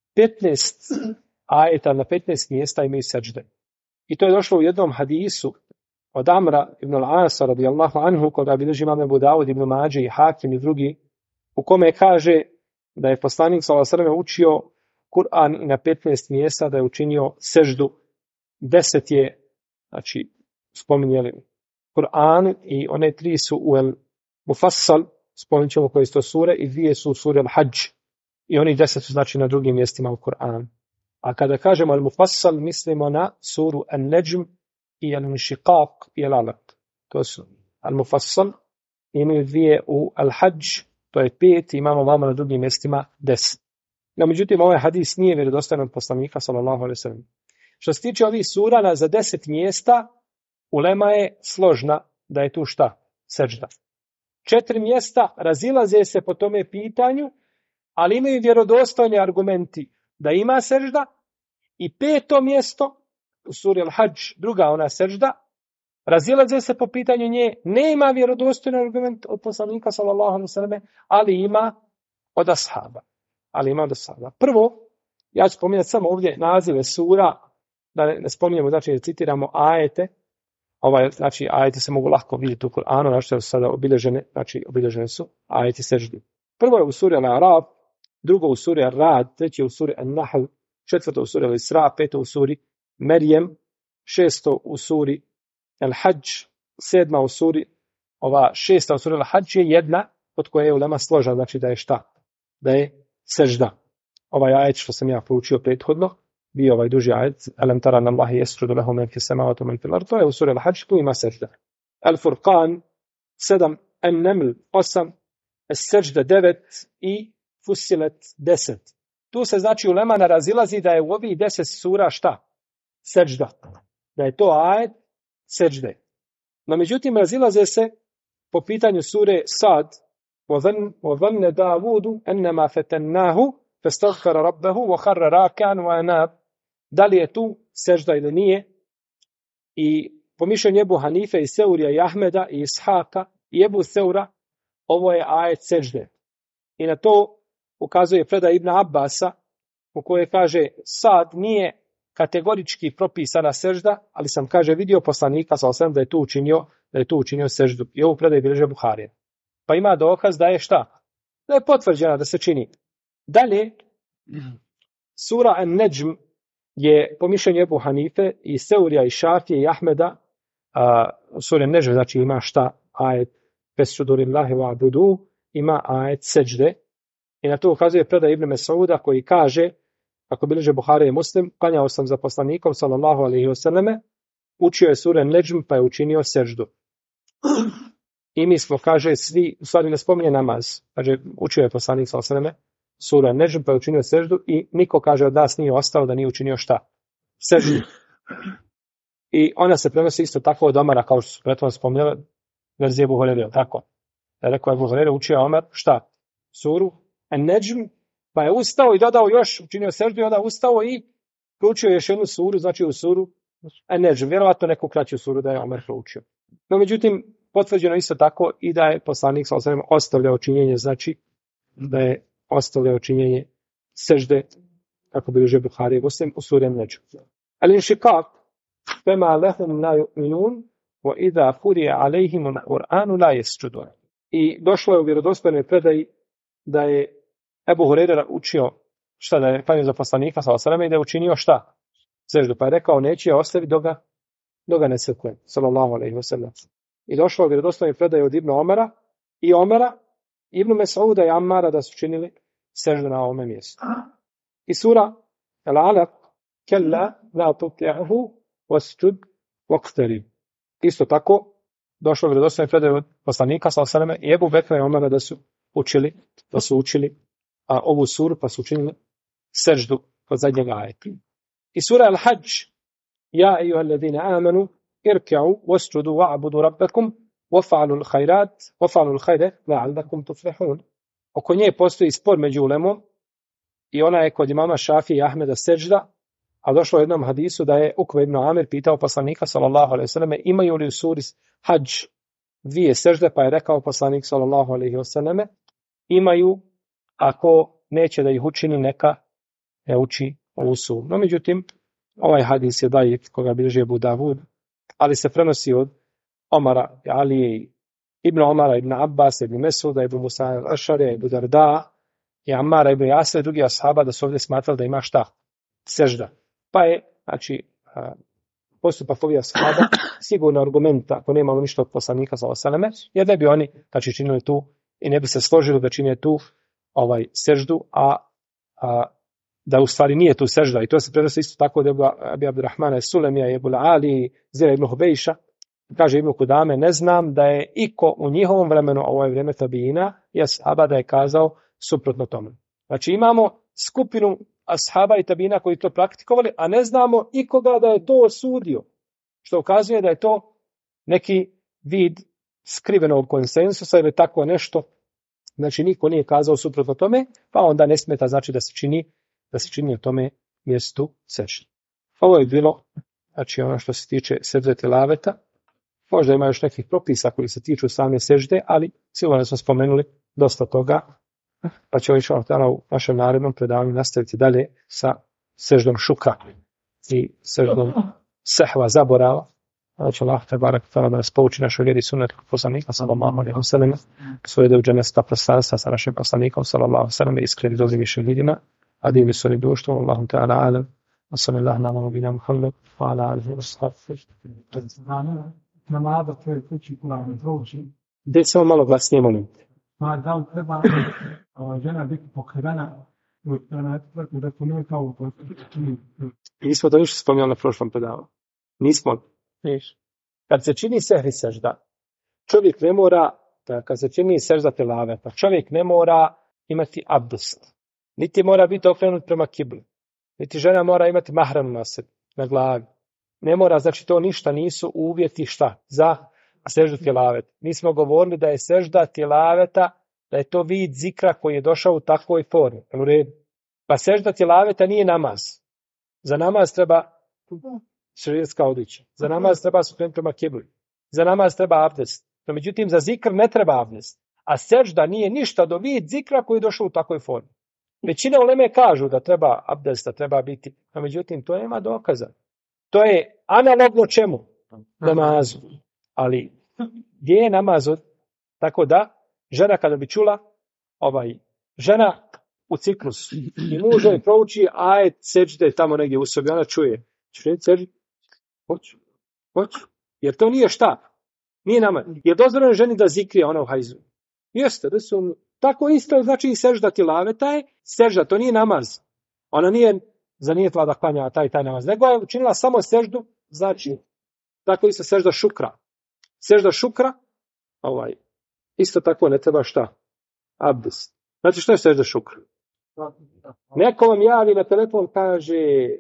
15 ajeta, na 15 mjesta imaju sežde. I to je došlo u jednom hadisu od Amra ibn al-Asa radijallahu anhu, koga bilježi imam Ebu Davud ibn Mađe i Hakim i drugi, u kome kaže da je poslanik sallallahu alejhi ve sellem učio Kur'an i na 15 mjesta da je učinio seždu. 10 je, znači, spominjali Kur'an i one 3 su u El Mufassal, spominjat ćemo koje su to sure, i 2 su u suri Al-Hajj. I oni 10 su, znači, na drugim mjestima u Kur'an. A kada kažemo Al Mufassal, mislimo na suru An-Najm i Al-Inshiqaq i Al-Alaq. To su Al Mufassal, imaju 2 u Al-Hajj, to je 5, imamo vama na drugim mjestima 10. No, međutim, ovaj hadis nije vjerodostojan od poslanika sallallahu alejhi ve sellem. Što se tiče ovih sura za 10 mjesta, ulema je složna da je tu šta? Sežda. 4 mjesta razilaze se po tome pitanju, ali imaju vjerodostojni argumenti da ima sežda, i 5. mjesto u suri Al-Hajj, druga ona sežda, razilaze se po pitanju nje, nema vjerodostojni argument od poslanika sallallahu alejhi ve selleme, ali ima od ashaba. Prvo, ja ću spominjati samo ovdje nazive sura, da ne spominjemo, znači da citiramo ajete. Znači, ajeti se mogu lako vidjeti u Kur'anu, znači su sada obilježene, znači obilježene su ajeti seždi. Prvo je u suri Al-Araf, drugo u suri Ar-Rad, treće u suri An-Nahl, četvrto u suri Al-Isra, peto u suri Merjem, šesto u suri Al-Hajj, sedma u suri, šesta u suri Al-Hajj je jedna od koje je ulema složa, znači da je šta? Da je sežda. Ovaj ajet što sam ja proučio prethodno, bio duži ajet, alam tara anna Allaha yasjudu lahu man fis samawati wa man fil ardi, to je u suri Al-Hajj, tu ima sežda. Al-Furqan 7, An-Naml 8, As-Sajda 9 i Fussilet 10. Tu se, znači, ulema razilazi da je u ovih 10 sura šta? Sežda. Da je to ajet sežde. No, međutim, razilaze se po pitanju sure Sad, وَظَنَّ دَاوُودُ أَنَّمَا فَتَنَّاهُ فَاسْتَغْفَرَ رَبَّهُ وَخَرَّ رَاكِعًا وَأَنَابَ. Da li je tu sežda ili nije? I po mišljenju Ebu Hanife i Seurija i Ahmeda i Ishaka i Ebu Seura, ovo je ajet sežde. I na to ukazuje predaj Ibn Abbasa, u kojoj kaže Sad nije kategorički propisana sežda, ali sam, kaže, vidio poslanika sallallahu alejhi ve sellem da je tu učinio seždu. I ovu predaj bilježi Buharija. Pa ima dokaz da je šta? Da je potvrđena da se čini. Dalje, sura An-Najm je po mišljenju Ebu Hanife i Seurija i Šafije i Ahmeda, sura An-Najm znači ima šta? Ajet Fesjudu lillahi wa'budu, ima ajet sežde. I na to ukazuje predaj Ibn Mesauda koji kaže, ako bilježe Buharija i Muslim, klanjao sam za poslanikom sallallahu alejhi ve selleme, učio je sure An-Najm pa je učinio seždu. I mi smo, kaže, svi, u stvari ne spominje namaz, kaže, učio je poslanik sallallahu alejhi ve selleme sure An-Najm pa je učinio seždu i niko, kaže, od nas nije ostao da nije učinio šta? Seždu. I ona se prenosi isto tako od Omara, kao što su prethodno spominjali, verzije Ebu Hurajre, tako. Rekao je Ebu Hurajre, učio Omer, šta? Suru An-Najm, pa je ustao i dodao još, učinio seždu i onda ustao i proučio još jednu suru, znači u suru An-Najm, vjerovatno neku kraću suru da je Omer proučio. No, međutim, potvrđeno isto tako i da je poslanik sallallahu alejhi ve sellem ostavljao činjenje, znači da je ostavljao činjenje sežde, kako bilježi Buharija i Muslim, u suri An-Najm. Al-Inshiqaq, fema lahum la yu'minun wa idha quri'a alayhim al-Qur'anu la yasjudun. I došlo je u vjerodostojnoj predaji da je Ebu Hurajra učio šta, da je klanjao za poslanika sallallahu alejhi ve sellem i da je učinio šta? Seždu, pa je rekao neće je ostaviti dok ga ne crkne, sallallahu alejhi ve sellem. I došlo je u vjerodostojnoj predaji od Ibn Omara i Omara, Ibn Mesauda i Ammara da su činili seždu na ovome mjestu. I sura Al-Alaq, kella la tuti'hu wasjud waqtarib. Isto tako došlo vjerodostojno predaje od poslanika sallallahu alejhi ve selleme i Ebu Bekra i Omara da su učili ovu suru pa su učinili seždu kod zadnjeg ajeta. I sura Al-Hajj: Ja ejuhallazina amanu irka'u wasjudu wa'budu rabbakum waf'alul khayra la'allakum tuflihun. Oko nje postoji spor među ulemom i ona je kod imama Šafije i Ahmeda sežda, a došlo u jednom hadisu da je Ukve ibn Amir pitao poslanika sallallahu alejhi ve selleme imaju li u suri Hadž dvije sežde, pa je rekao poslanik sallallahu alejhi ve selleme imaju, ako neće da ih učini neka ne uči ovu suru. No međutim, ovaj hadis je daif koga bilježi Abu Davud, ali se prenosi od Omara, Alije, Ibn Omara, Ibn Abbas, Ibn Mesuda, Ibn Musa al-Ašarija, Ibn Darda i Ammara, Ibn Jasra i drugi ashaba da su ovdje smatrali da ima šta? Sežda. Pa je, znači, postupak ovih ashaba sigurno argumenta, ako nemamo ništa od poslanika sallallahu alejhi ve selleme, jer ne bi oni, znači, činili tu i ne bi se složili da čine tu seždu, a da u stvari nije tu sežda. I to se prenosi isto tako od Abi Abdurrahmana Sulemija i Ebu Ali, Zira ibn Hubejša. Kaže Ibn Kudame, ne znam da je iko u njihovom vremenu, a ovo je vrijeme tabijina, i ashaba da je kazao suprotno tome. Znači imamo skupinu ashaba i tabijina koji to praktikovali, a ne znamo ikoga da je to osudio. Što ukazuje da je to neki vid skrivenog konsensusa ili tako nešto. Znači niko nije kazao suprotno tome, pa onda ne smeta znači da se čini u tome mjestu sežde. Ovo je bilo, znači ono što se tiče sežde tilaveta. Možda ima još nekih propisa koji se tiču same sežde, ali sigurno smo spomenuli dosta toga, pa ćemo u našem narednom predavanju nastaviti dalje sa seždom šukra i seždom sehva, zaborava. Znači Allah te barek da nas pouči našoj vjeri sunnetu poslanika sallallahu alejhi ve sellem, svoje da uđe sta prostranstva sa našim poslanikom sallallahu alejhi ve sellem, iskreni dobrim višim ljudima, a divni su oni društvom. Allahu ta'ala alam, wa sallallahu ala nabina Muhammed wa ala alihi wa sahbihi. Namaza koje kući Kur'an prouči. Gdje samo malo glasnije molim. Pa da li treba žena biti pokrivena da to nije kao Nismo to ništa spominjali na prošlom predavanju. Nismo. Kad se čini sehri sežda, čovjek ne mora, kad se čini sežda tilaveta, čovjek ne mora imati abdest. Niti mora biti okrenut prema kibli. Niti žena mora imati mahram na sebi, na glavi. Ne mora, znači to ništa nisu uvjeti šta? Za seždu tilaveta. Mi smo govorili da je sežda tilaveta, da je to vid zikra koji je došao u takvoj formi. U redu. Pa sežda tilaveta nije namaz. Za namaz treba šerijatska odličja. Za namaz treba se okrenuti prema kibli. Za namaz treba abdest. No, međutim, za zikr ne treba abdest. A sežda nije ništa do vid zikra koji je došao u takvoj formi. Većina uleme kažu da treba abdest, da treba biti. No, međutim, to nema dokaza. To je analogno čemu? Namazu. Ali gdje je namaz? Tako da, žena kada bi čula, žena u ciklusu i muž joj prouči ajet sežde tamo negdje u sobi, ona čuje. Čuje sežde? Hoću. Jer to nije šta? Nije namaz. Je dozvoljeno ženi da zikrije ona u hajzu? Jeste, da su tako isto, znači i sežda tilaveta je sežda, to nije namaz. Ona nije zanijetila da klanja taj namaz, nego je učinila samo seždu, znači, tako isto sežda šukra. Sežda šukra, isto tako ne treba šta? Abdest. Znači što je sežda šukra? Neko vam javi na telefon, kaže,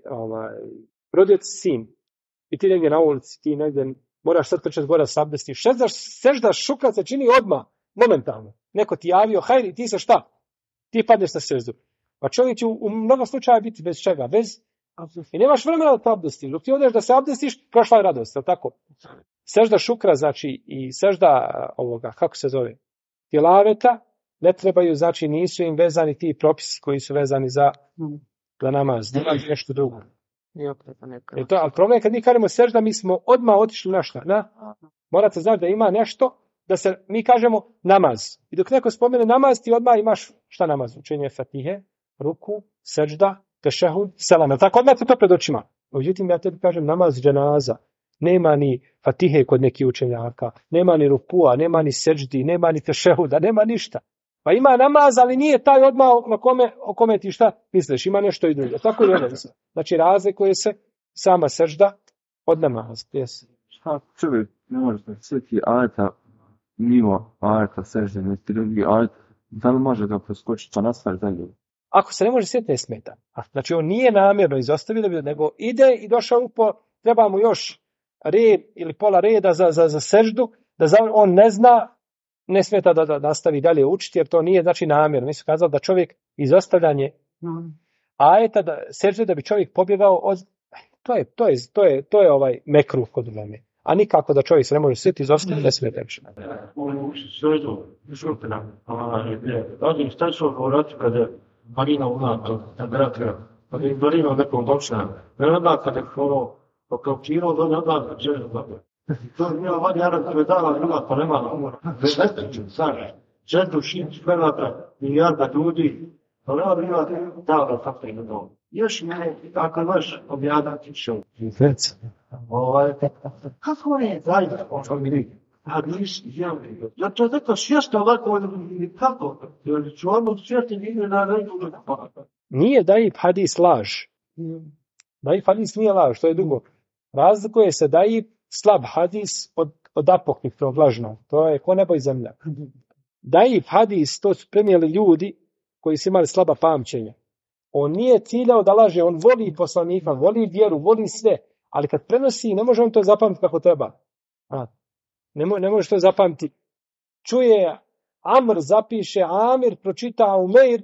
rodio ti sin, i ti negdje na ulici, ti negdje, moraš sad trčati gore s abdestim. Sežda šukra se čini odmah, momentalno. Neko ti javio, hajde, ti se šta? Ti padneš na seždu. Pa čovjek će u mnogo slučaja biti bez čega, i nemaš vremena da te abdestiš. Dok ti odeš da se abdestiš, prošla je radost, je li tako? Sežda šukra, znači, i sežda kako se zove, tilaveta, ne trebaju, znači, nisu im vezani ti propisi koji su vezani za namaz, nešto drugo. Ali problem je kad mi kažemo sežda, mi smo odmah otišli na šta? Morate znati da ima nešto, da se mi kažemo namaz. I dok neko spomene namaz, ti odmah imaš šta namaz? Učenje fatihe, ruku, sežda, tešehud, selam. Tako odmah te to pred očima. Međutim, ja tebi kažem namaz dženaza. Nema ni fatihe kod nekih učenjaka, nema ni rukua, nema ni seždi, nema ni tešehuda, nema ništa. Pa ima namaz, ali nije taj odmah o kome ti šta misliš, ima nešto i drugo. Tako je ono. Znači razlikuje se sama sežda od namaza. Šta čuli ne možete sveti ajeta mimo ajeta sežde, neki drugi ajet, da li može ga preskočiti pa nastavi dalje? Ako se ne može sjetiti, ne smeta. Znači, on nije namjerno izostavio, nego ide i došao treba mu još red ili pola reda za seždu, on ne zna, ne smeta da nastavi dalje učiti, jer to nije znači namjerno. Mi su kazali da čovjek izostavljanje ajeta, sežde da bi čovjek pobjegao od... To je ovaj mekruh kod uleme. A nikako da čovjek se ne može sjetiti, izostaviti, ne smeta više. Radim šta ću govoriti kada Marina unato, na bratra, kada im Marina nekom došla, ne onda kada je pokaučirao, da onda kada žele dobro. To je bila vadi Arab koja je dala druga, pa nema umora. Vesličan, znaš, 4-6 kvadrata, milijarda ljudi, pa nema bila dala tako i na dom. Još ne, tako baš objadati što. Kako je zajedno, on mi rekao. Hadis javni. Ja to tako svjesno ovako, kako? Jer ću ono svjesni nije na redu. Nije daif hadis laž. Daif hadis nije laž, to je drugo. Razlikuje se daif slab hadis od apokrifnog lažnog. To je ko nebo i zemlja. Daif hadis, to su prenijeli ljudi koji su imali slaba pamćenja. On nije ciljao da laže, on voli poslanika, voli vjeru, voli sve. Ali kad prenosi, ne može on to zapamtiti kako treba. Ne može to zapamtiti. Čuje Amr, zapiše Amir, pročita Umeir.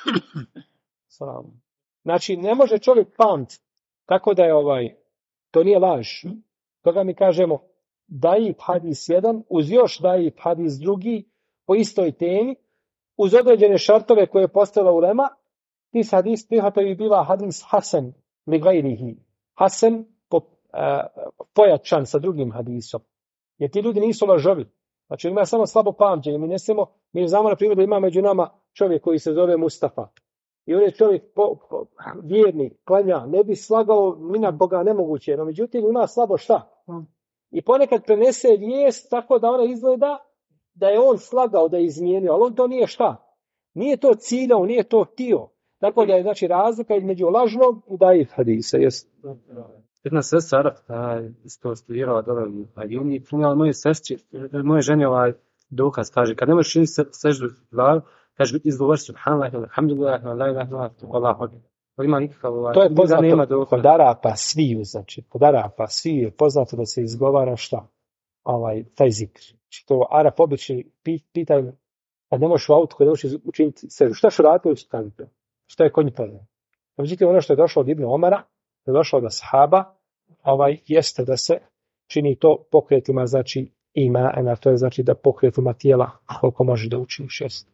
Znači, ne može čovjek pamtiti. Tako da je to nije laž. Toga mi kažemo daif hadis jedan, uz još daif hadis drugi, po istoj temi, uz određene šartove koje je postavila ulema, ti hadis prihvataju bi bila hadis hasan li gajrihi. Hasan pojačan sa drugim hadisom. Jer ti ljudi nisu lažovi. Znači ima samo slabo pamćenje. Mi znamo na primjer da ima među nama čovjek koji se zove Mustafa. I on je čovjek vjerni, klanja, ne bi slagao mina Boga nemoguće. No međutim ima slabo šta? I ponekad prenese vijest tako da ona izgleda da je on slagao, da je izmijenio. Ali on to nije šta? Nije to ciljao, nije to htio. Tako da je znači razlika između lažnog i daif hadisa. Jedna sestra Arab isto studirala dole u Ajuni i punjala moje ženi dokaz, kaže, kad ne možeš činiti seždu glavu, kaže, izgovori subhanallah, alhamdulillah, la ilaha illallah, Allahu akbar. Ima nikakav to je poznato kod Arapa sviju, znači, kod Arapa sviju je poznato da se izgovara šta? Taj zikr. Znači, to Arap obično pitaju, kad ne možeš u autu, kad ne možeš učiniti seždu, šta ću raditi u stanju? Šta je kod njih problem? Međutim, ono što je došlo od Ibn Omara, da je došlo od ashaba, jeste da se čini to pokretima, znači imana, to je znači da pokretima tijela koliko može da učiniš, jeste.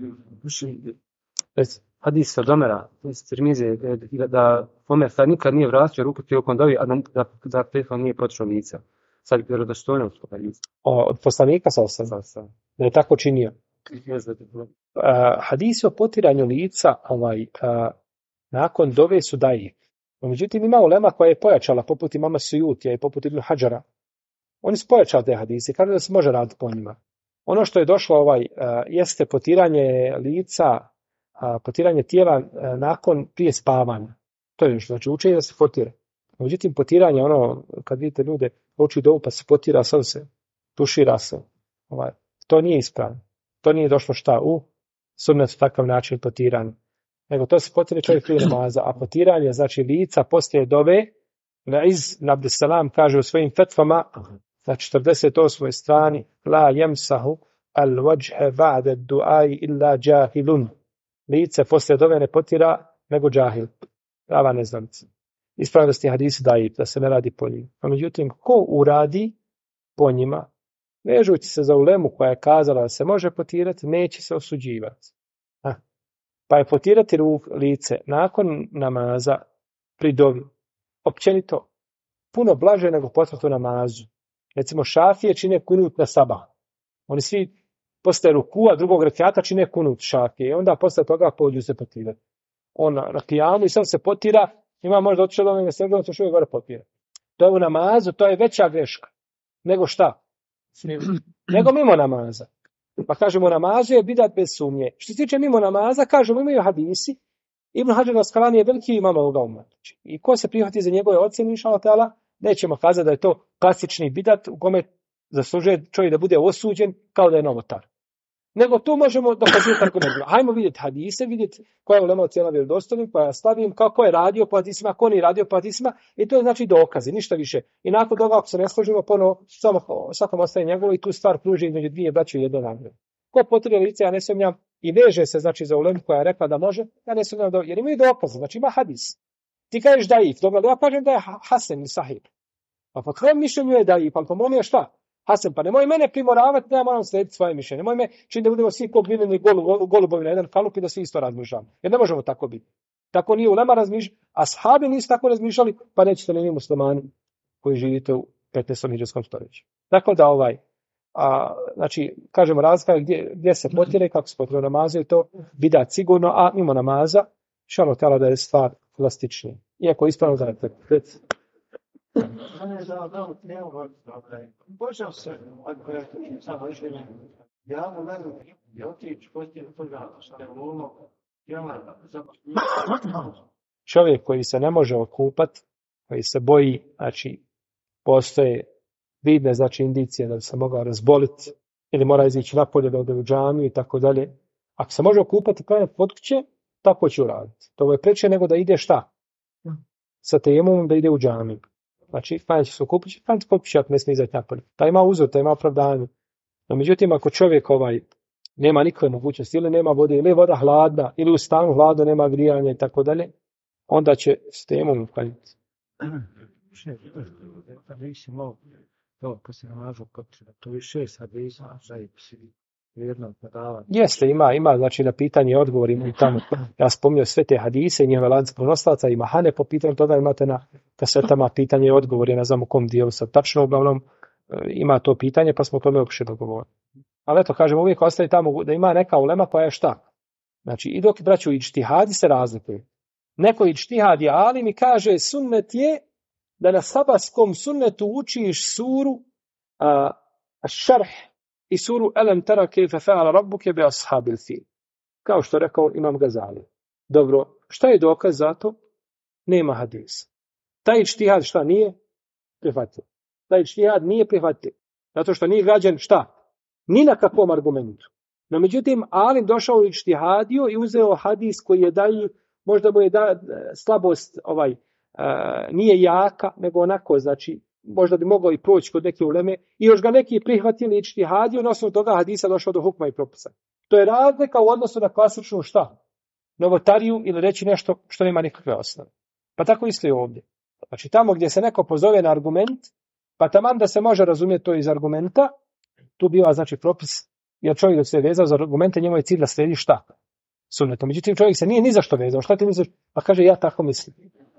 Hadis od Omera, da Omer sad nikad nije vratio ruku tijekom dovi, a da prethodno nije potišao lica. Sad je vjerodostojnost toga lica. Od poslanika sa da je tako činio. Hadisi o potiranju lica nakon dove su daji. Međutim, ima ulema koja je pojačala, poput imama Sujutija i poput Ibn Hadžara. Oni su pojačali te hadise, kažu da se može raditi po njima. Ono što je došlo jeste potiranje lica, potiranje tijela prije spavanja. To je znači učenje da se potire. Međutim, potiranje, kad vidite ljude uči dovu pa se potira, sad se tušira se. To nije ispravno. To nije došlo šta u sunnetu takav način potiranja. Nego to se potire čovjek prije namaza, a potiranje, znači lica poslije dove, Iz Abdesalam kaže u svojim fetvama, na 48. strani, la jemsahu al wajhe ba'de du'ai illa džahilun. Lice poslije dove ne potira, nego džahil. Prava neznanica. Ispravnosti hadisi da se ne radi po njima. A međutim, ko uradi po njima, vežući se za ulemu koja je kazala da se može potirati, neće se osuđivati. Pa je potirati lice nakon namaza pri dovi općenito puno blaže nego potratu namazu. Recimo šafije čine kunut na sabah. Oni svi posle rukua drugog rekata čine kunut šafije. I onda posle toga pođu se potirati. On na kijamu i sam se potira, ima možda otišao do onoga srednog, to što je gore potira. To je u namazu, to je veća greška. Nego šta? Nego mimo namaza. Pa kažemo namazu je bidat bez sumnje. Što se tiče mimo namaza, kažemo imaju hadisi. Ibn Hajar al-Asqalani je veliki imam ovoga umeta. I ko se prihvati za njegove ocjene, inshallah ta'ala, nećemo kazati da je to klasični bidat u kome zaslužuje čovjek da bude osuđen kao da je novotar. Nego to možemo dokazivati argumentima. Hajmo vidjeti hadise, vidjeti koja je ulema cijela vjerodostojnim, koja je slabijim, kako je radio po hadisima, ko nije radio po hadisima, i to je znači dokazi, ništa više. I nakon toga, ako se ne složimo, ponovo svakom ostaje njegovo i tu stvar kruži između dvije braće i jedno nagrade. Ko potrebuje lice, ja ne sumnjam, i veže se znači za ulemu koja je rekla da može, ja ne sumnjam, jer imaju dokaze, znači ima hadis. Ti kažeš daif, dobro, ja kažem da je hasen ili sahih. Pa po tvojem mišljenju je daif, ali po mom je šta? Hasan, pa nemoj mene primoravati da ja moram slijediti svoje mišljenje. Nemoj me čini da budemo svi poglinjeni golubovi na jedan kalup i da svi isto razmišljamo. Jer ne možemo tako biti. Tako nije ulema razmišljati, a sahabi nisu tako razmišljali, pa nećete ni muslimani koji živite u 15. hidžetskom stoljeću. Tako da znači, kažemo razlika gdje se potire, kako se potire namazu, je to bidat sigurno, a mimo namaza, šalo tela da je stvar plastičnija. Iako ispravno da je Počeo se, ako je samo mišljenje, javno veru i otići poslije toga što je volno, čovjek koji se ne može okupati, koji se boji, znači postoje vidne znači indicije da bi se mogao razboliti ili mora izići napolje da ode u džamiju i tako dalje. Ako se može okupati klanjati kod kuće, tako će uraditi. To je preče nego da ide šta? Sa tejemom da ide u džamiju. Znači, klanjati će se okupiti, klanjati kod kuće ako ne smije izaći napolje. Ta ima uzor, ta ima opravdanje. No, međutim, ako čovjek nema nikakve mogućnosti, ili nema vode, ili je voda hladna, ili u stanu hladno, nema grijanja i tako dalje, onda će s temom klanjati. To poslije namaza počne, to više sad vjerno predavanje. Jeste, ima, znači na pitanje i odgovor ima i tamo. Ja spomnio sve te hadise i njihove lance prenosilaca, ima Hane po pitanju toga, imate na kasetama pitanje i odgovor, ja ne znam u kom dijelu sad tačno, uglavnom ima to pitanje, pa smo o tome uopšte dogovorili. Ali eto, kažem, uvijek ostaje tamo da ima neka ulema koja je šta? Znači, i dok braću ičtihadi se razlikuju. Neko ičtihadi alim i kaže sunnet je da na sabahskom sunnetu učiš suru Šarh i suru Elem tera kejfe fe'ala rabbuke bi ashabil fil. Kao što rekao Imam Gazali. Dobro, šta je dokaz za to? Nema hadisa. Taj ičtihad šta nije? Prihvatljiv. Taj ičtihad nije prihvatljiv. Zato što nije građen šta? Ni na kakvom argumentu. No međutim, alim došao u ičtihadio i uzeo hadis koji je dalje, možda mu je slabost nije jaka, nego onako, znači, možda bi mogao i proći kod neke uleme i još ga neki prihvatili ičtihadio, na osnovu toga hadisa došao do hukma i propisa. To je razlika u odnosu na klasičnu šta? Novotariju ili reći nešto što nema nikakve osnove. Pa tako isto i ovdje. Znači tamo gdje se neko pozove na argument, pa taman da se može razumjeti to iz argumenta, tu biva znači propis, jer čovjek da se je vezao za argumente, njemu je cilj da slijedi šta? Sunnetom. Međutim, čovjek se nije ni za što vezao. Šta ti misliš? Pa kaže, ja tako mislim.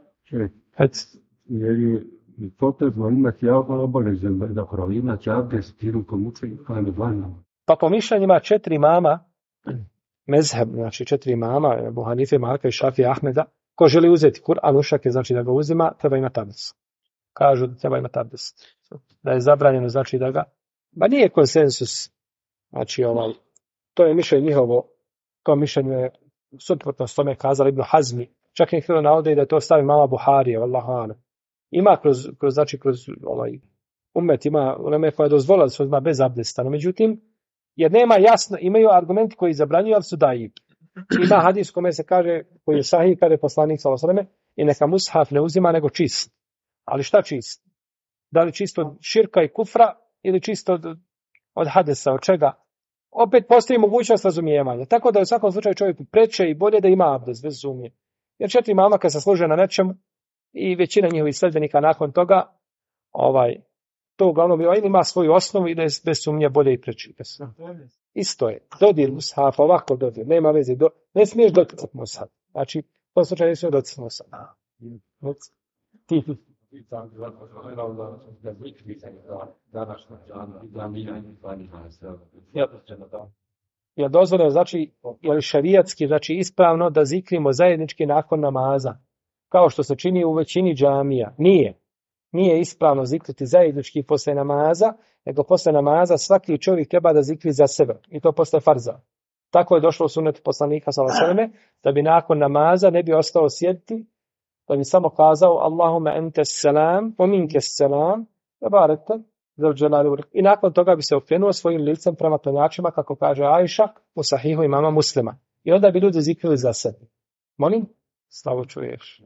Jer je potrebno imati javno obavezan da imati abdest tirukom učenju kao je dvajno. Pa po mišljenjima 4 imama, mezheb, znači 4 imama, Ebu Hanife, Malika i Šafija, Ahmeda, ko želi uzeti Kur'an ušake, znači da ga uzima, treba imati abdest. Kažu da treba imati abdest. Da je zabranjeno, znači da ga... Ba nije konsensus, znači to je mišljenje njihovo, to mišljenje je suprotno s tome kazali Ibn Hazmi, čak i nekako navode i da je to stavi mama Buharija, vallahu a'lam. Ima kroz umet, ima uleme koja je dozvolila da se uzma bez abdesta, no međutim, jer nema jasno, imaju argumenti koji zabranjuju, ali su daji. Ima hadis kome se kaže, koji je sahih, kada je poslanik sallallahu alejhi ve selleme, i neka mushaf ne uzima nego čist. Ali šta čist? Da li čisto od širka i kufra ili čisto od hadesa, od čega? Opet postoji mogućnost razumijevanja. Tako da u svakom slučaju čovjeku preče i bolje da ima abdest, bez sumnje. Jer 4 imama kad se služe na nečemu i većina njihovih sledbenika nakon toga, to uglavnom ima svoju osnovu i da je bez sumnje bolje i preče. Isto je. Dodir mushaf, ovako dodir, nema veze. Ne smiješ doticati mushaf. Znači, u tom slučaju ne smiješ doticati mushaf. Je dozvoljeno, znači, je li šarijatski, znači ispravno da zikrimo zajednički nakon namaza, kao što se čini u većini džamija? Nije ispravno zikriti zajednički posle namaza, nego posle namaza svaki čovjek treba da zikri za sebe i to posle farza. Tako je došlo u sunnetu poslanika sallallahu alejhi ve selleme, da bi nakon namaza ne bi ostao sjediti, da bi samo kazao Allahumma entes salam, wa minkes salam, tabarakta, I nakon toga bi se okrenuo svojim licem prema klanjačima, kako kaže Ajša, u sahihu imama Muslima. I onda bi ljudi zikrili za sebe. Molim? Slavo čuješ.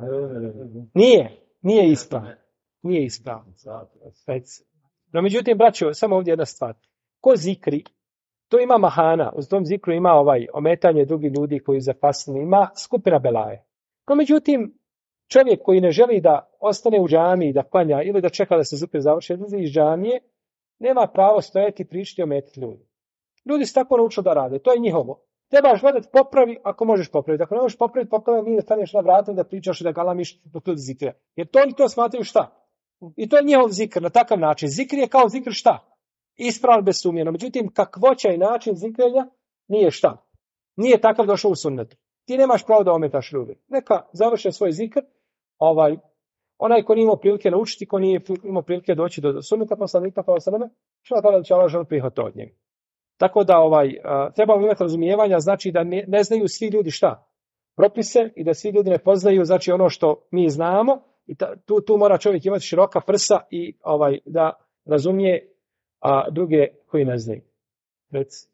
Nije ispravno. Nije ispravno. No, međutim, braćo, samo ovdje jedna stvar. Ko zikri, to ima mahana. U tom zikru ima ometanje drugih ljudi koji zapasni. Ima skupina belaje. No, međutim, čovjek koji ne želi da ostane u džamiji, da klanja ili da čeka da se zikr završi, izlazi iz džamije, nema pravo stojati i pričati i ometiti ljudi. Ljudi se tako naučili da rade. To je njihovo. Trebaš gledati, popravi ako možeš popraviti. Ako ne možeš popraviti, mi da staneš na vratu da pričaš i da galamiš dok ljudi zikre. Jer to oni to smatraju šta? I to je njihov zikr na takav način. Zikr je kao zikr šta? Ispravan bez sumnje. No, međutim, kakvoća i način zikrenja nije šta? Nije takav došao u sunnetu. Ti nemaš pravo da ometaš ljudi. Neka završe svoj zikr, onaj ko nije imao prilike naučiti, ko nije imao prilike doći do sunneta poslanika, pa osaleme, što tada će Allah želi prihvatiti od njega. Tako da trebamo imati razumijevanja, znači da ne znaju svi ljudi šta? Propise i da svi ljudi ne poznaju, znači ono što mi znamo, i tu mora čovjek imati široka prsa i da razumije druge koji ne znaju. Reci.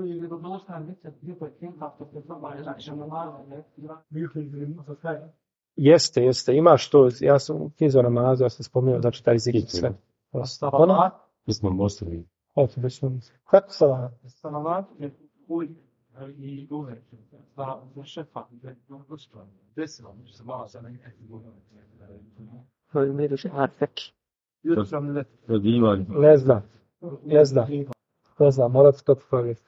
Jeste, imaš to, ja sam u knjizu namazu, ja sam spomenuo, znači taj zikr sve. Mi smo Moslimi. Kako salavat? Salavat je uj i uvek. Za šefa. Desilo mi se malo za nekaj. Ne znam, morate to provjeriti.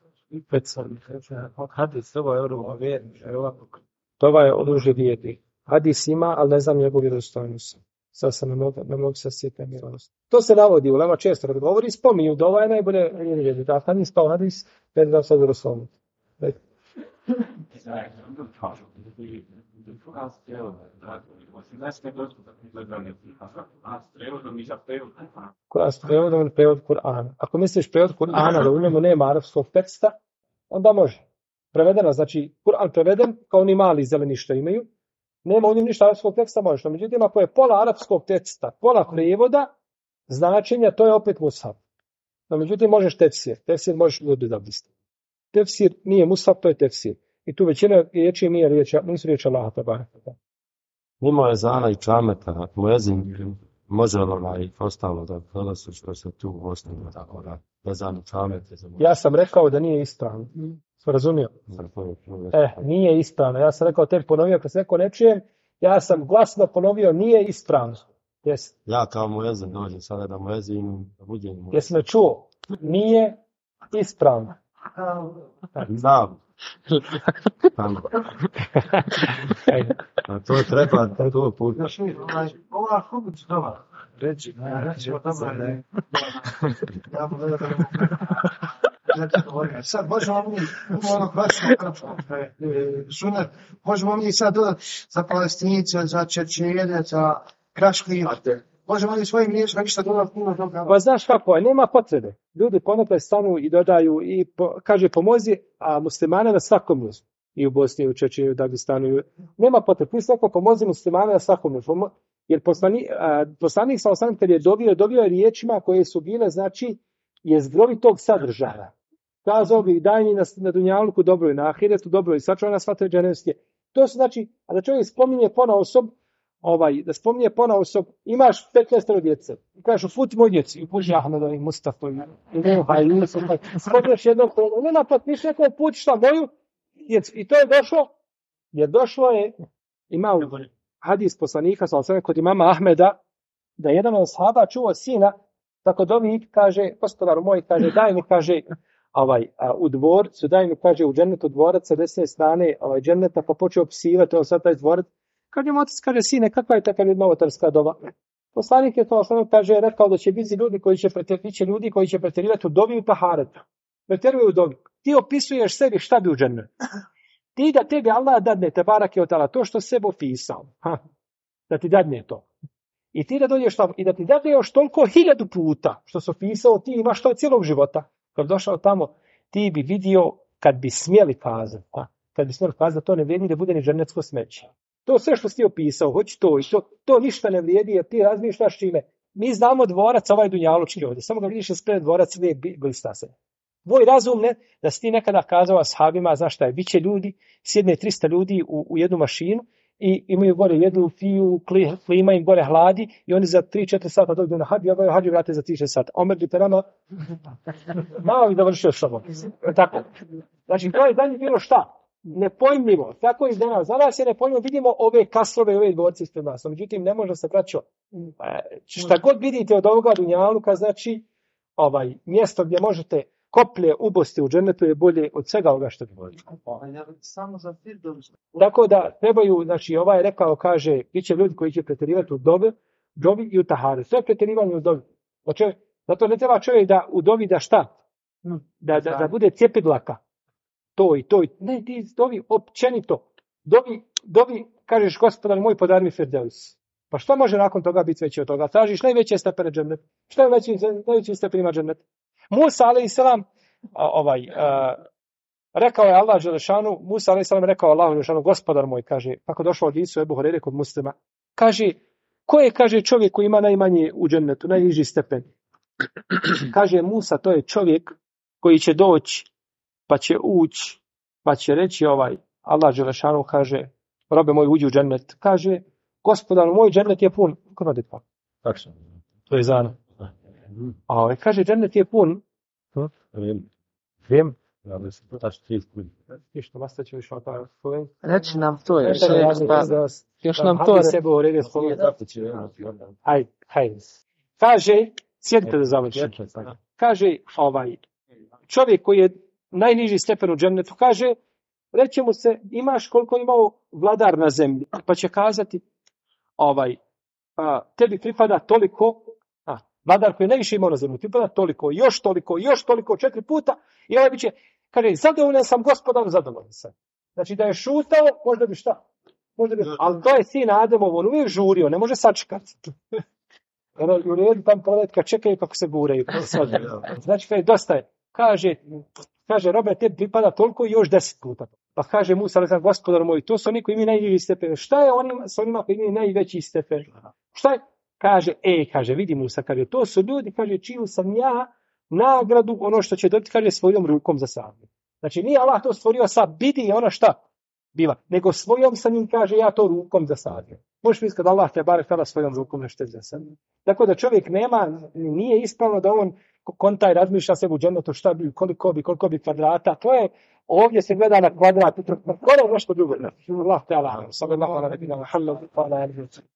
Hadis, ovo je To je oduže vijedi. Hadis ima, ali ne znam njegovu vjerodostojnost. Sad se ne mogu se sjetiti vjerodostojnost. To se navodi, ulema često kad govori, spominju da ovo je najbolje vijedi. Da hadis kao hadis, ne znam sad vjerodostojnost. Prevod Kur'ana. Ako misliš prevod Kur'ana da u njemu nema arapskog teksta, onda može. Prevedena, znači Kur'an preveden kao oni mali zeleni što imaju, nema u njemu ništa arapskog teksta, možeš. No, međutim, ako je pola arapskog teksta, pola prevoda, značenja, to je opet mushaf. No, međutim, možeš tefsir. Tefsir možeš ljudi da blisti. Tefsir nije mushaf, to je tefsir. I tu većina riječi nisu riječi Allaha tabaraka. Ima je zana i čameta, muezin može i ostalo da prelasu što se tu osnovno, tako da vezano čamete. Ja sam rekao da nije ispravno. Razumio? Nije ispravno. Ja sam rekao, tebi ponovio, kad se neko ne čujem, ja sam glasno ponovio, nije ispravno. Yes. Ja kao muezin dođem sada da muezin, da budem muezin. Jesi me čuo? Nije ispravno. Znam. A to treba, to put. Ova hubuć dova. Reći. Sad možemo mi možemo mi sad dodati za Palestinice, za Čečenije, za Kraškijate. Možemo mi svojim riječima ništa dodati puno toga. Pa znaš kako, nema potrebe. Ljudi ponekad stanu i dodaju i kaže pomozi, a muslimane na svakom mjestu. I u Bosni, i u Čečeniju, u Dagestanu. Nema potrebe. Ti svako pomozi muslimane na svakom mjestu. Jer poslanik sa osanem kad je dobio je riječima koje su bile, znači, jezgrovi tog sadržaja. Kazao bi, daj mi na dunjaluku dobro i na ahiretu dobro i sačuvaj nas vatre dženevske. To su znači, a da čovjek spominje ponaosob, imaš 15 djece. I kažeš, uputi moj djeci, uputi Ahmeda i Mustafa. Spominješ jednog, ne napad, niš neko uputi šta moju djecu. I to je došlo, imao hadis poslanika, kod imama Ahmeda, da jedan od sahaba čuo sina, tako dovi kaže, gospodaru moj, kaže, daj mi, kaže, u dvorcu, daj mi, kaže, u džennetu dvorac sa desne strane dženneta, pa počeo opisivati sad taj dvorac. Kaže mu otac, kaže, sine, kakva je takva novotarska doba? Poslanik je to kaže, rekao da će biti ljudi koji će pretjerivati u dobi i taharetu. Pretjeruju u dobi. Ti opisuješ sebi šta bi u džennetu. Ti da tebi Allah dadne, te barake od Allah, to što sebe opisao, da ti dadne to. I ti da dođeš tamo i da ti dadne još toliko 1000 puta što si opisao, ti imaš to cijelog života. Kad došao tamo, ti bi vidio kad bi smjeli kazati, da to ne vrijedi da bude ni džennetsko smeće. To sve što si ti opisao, hoći to i to ništa ne vrijedi jer ti razmišljaš čime? mi znamo dvorac ovaj dunjalučki ovdje, samo ga vidiš ispred dvorac lijep blista se. Tvoj razum ne, da si ti nekada kazao ashabima, znaš šta je, bit će ljudi, sjedne 300 ljudi u jednu mašinu i imaju gore jedu, piju, klima im gore hladi i oni za 3-4 sata dođu na hađu, a hađu vrate za 3-4 sata. Omer bi perama malo bi završio sobom. Tako. Znači, to je za njih bilo šta? Nepojmljivo. Tako i danas. Za nas je nepojmljivo. Vidimo ove kasrove, ove dvorci ispred nas. Međutim, ne može se praćo. Šta god vidite od ovoga dunjaluka, znači, mjesto gdje možete koplje ubosti u džennetu je bolje od svega ovoga što bi volio. Samo za Firdevs. Tako da trebaju, znači ovaj je rekao, kaže, bit će ljudi koji će pretjerivati u dovi i u tahari. Sve pretjerivanje u dovi. Zato ne treba čovjek da u dovi da šta? Da bude cjepidlaka. To i to. Ne, ti dovi općenito. Dovi, kažeš, gospodar moj, podari mi Firdevs. Pa što može nakon toga biti veće od toga? Tražiš najveće stepene džennet. Što je najveći stepenima džennet? Musa a.s. Rekao je Allah dželešanu, Musa a.s. rekao Allah dželešanu, gospodar moj, kaže, kako došlo od Isu Ebu Hurere kod muslima, kaže, ko je, kaže, čovjek koji ima najmanje u džennetu, najniži stepen? Kaže Musa, to je čovjek koji će doći, pa će ući, pa će reći Allah dželešanu, kaže, robe moj, uđi u džennet. Kaže, gospodar moj, džennet je pun. Kako radite pa? To je zana. Kaže, džennet je pun. Vim. Ništa, basta će više Reći nam to je. Još nam to je. Hajde. Kaže, sjedite da završim. Kaže, čovjek koji je najniži stepen u džennetu, kaže, reće mu se, imaš koliko imao vladar na zemlji, pa će kazati, tebi pripada toliko, vladar koji je najviše imao na zemlji, pripada toliko, još toliko, 4 puta, i ovaj biće, kaže, zadovoljan sam, gospodar, zadovoljan sam. Znači da je šutao, možda bi šta? Ali to je sin Ademovo, on uvijek žurio, ne može sačekati. U redu tam proletka čekaju kako se guraju. Znači, dosta je. Kaže, robe, tebi pripada toliko i još 10 puta. Pa kaže Musa, gospodar moj, to su oni koji imaju najniži stepen. Šta je s onima koji imaju najveći stepen? Šta je? Kaže, vidi Musa, kaže, to su ljudi, kaže, čiju sam ja nagradu, ono što će dobiti, kaže, svojom rukom za sadnje. Znači, nije Allah to stvorio sa bidi i ona šta bila, nego svojom sam im, kaže, ja to rukom za sadnje. Možeš misliti da Allah te barek tada svojom rukom nešto za sadnje. Tako da čovjek nije ispravno da on kontaj razmišlja se u džennetu šta bi, koliko bi kvadrata, to je, ovdje se gleda na kvadrat, skoro nešto drugo. Allah te Allah, sallallahu alaihi wa sallam,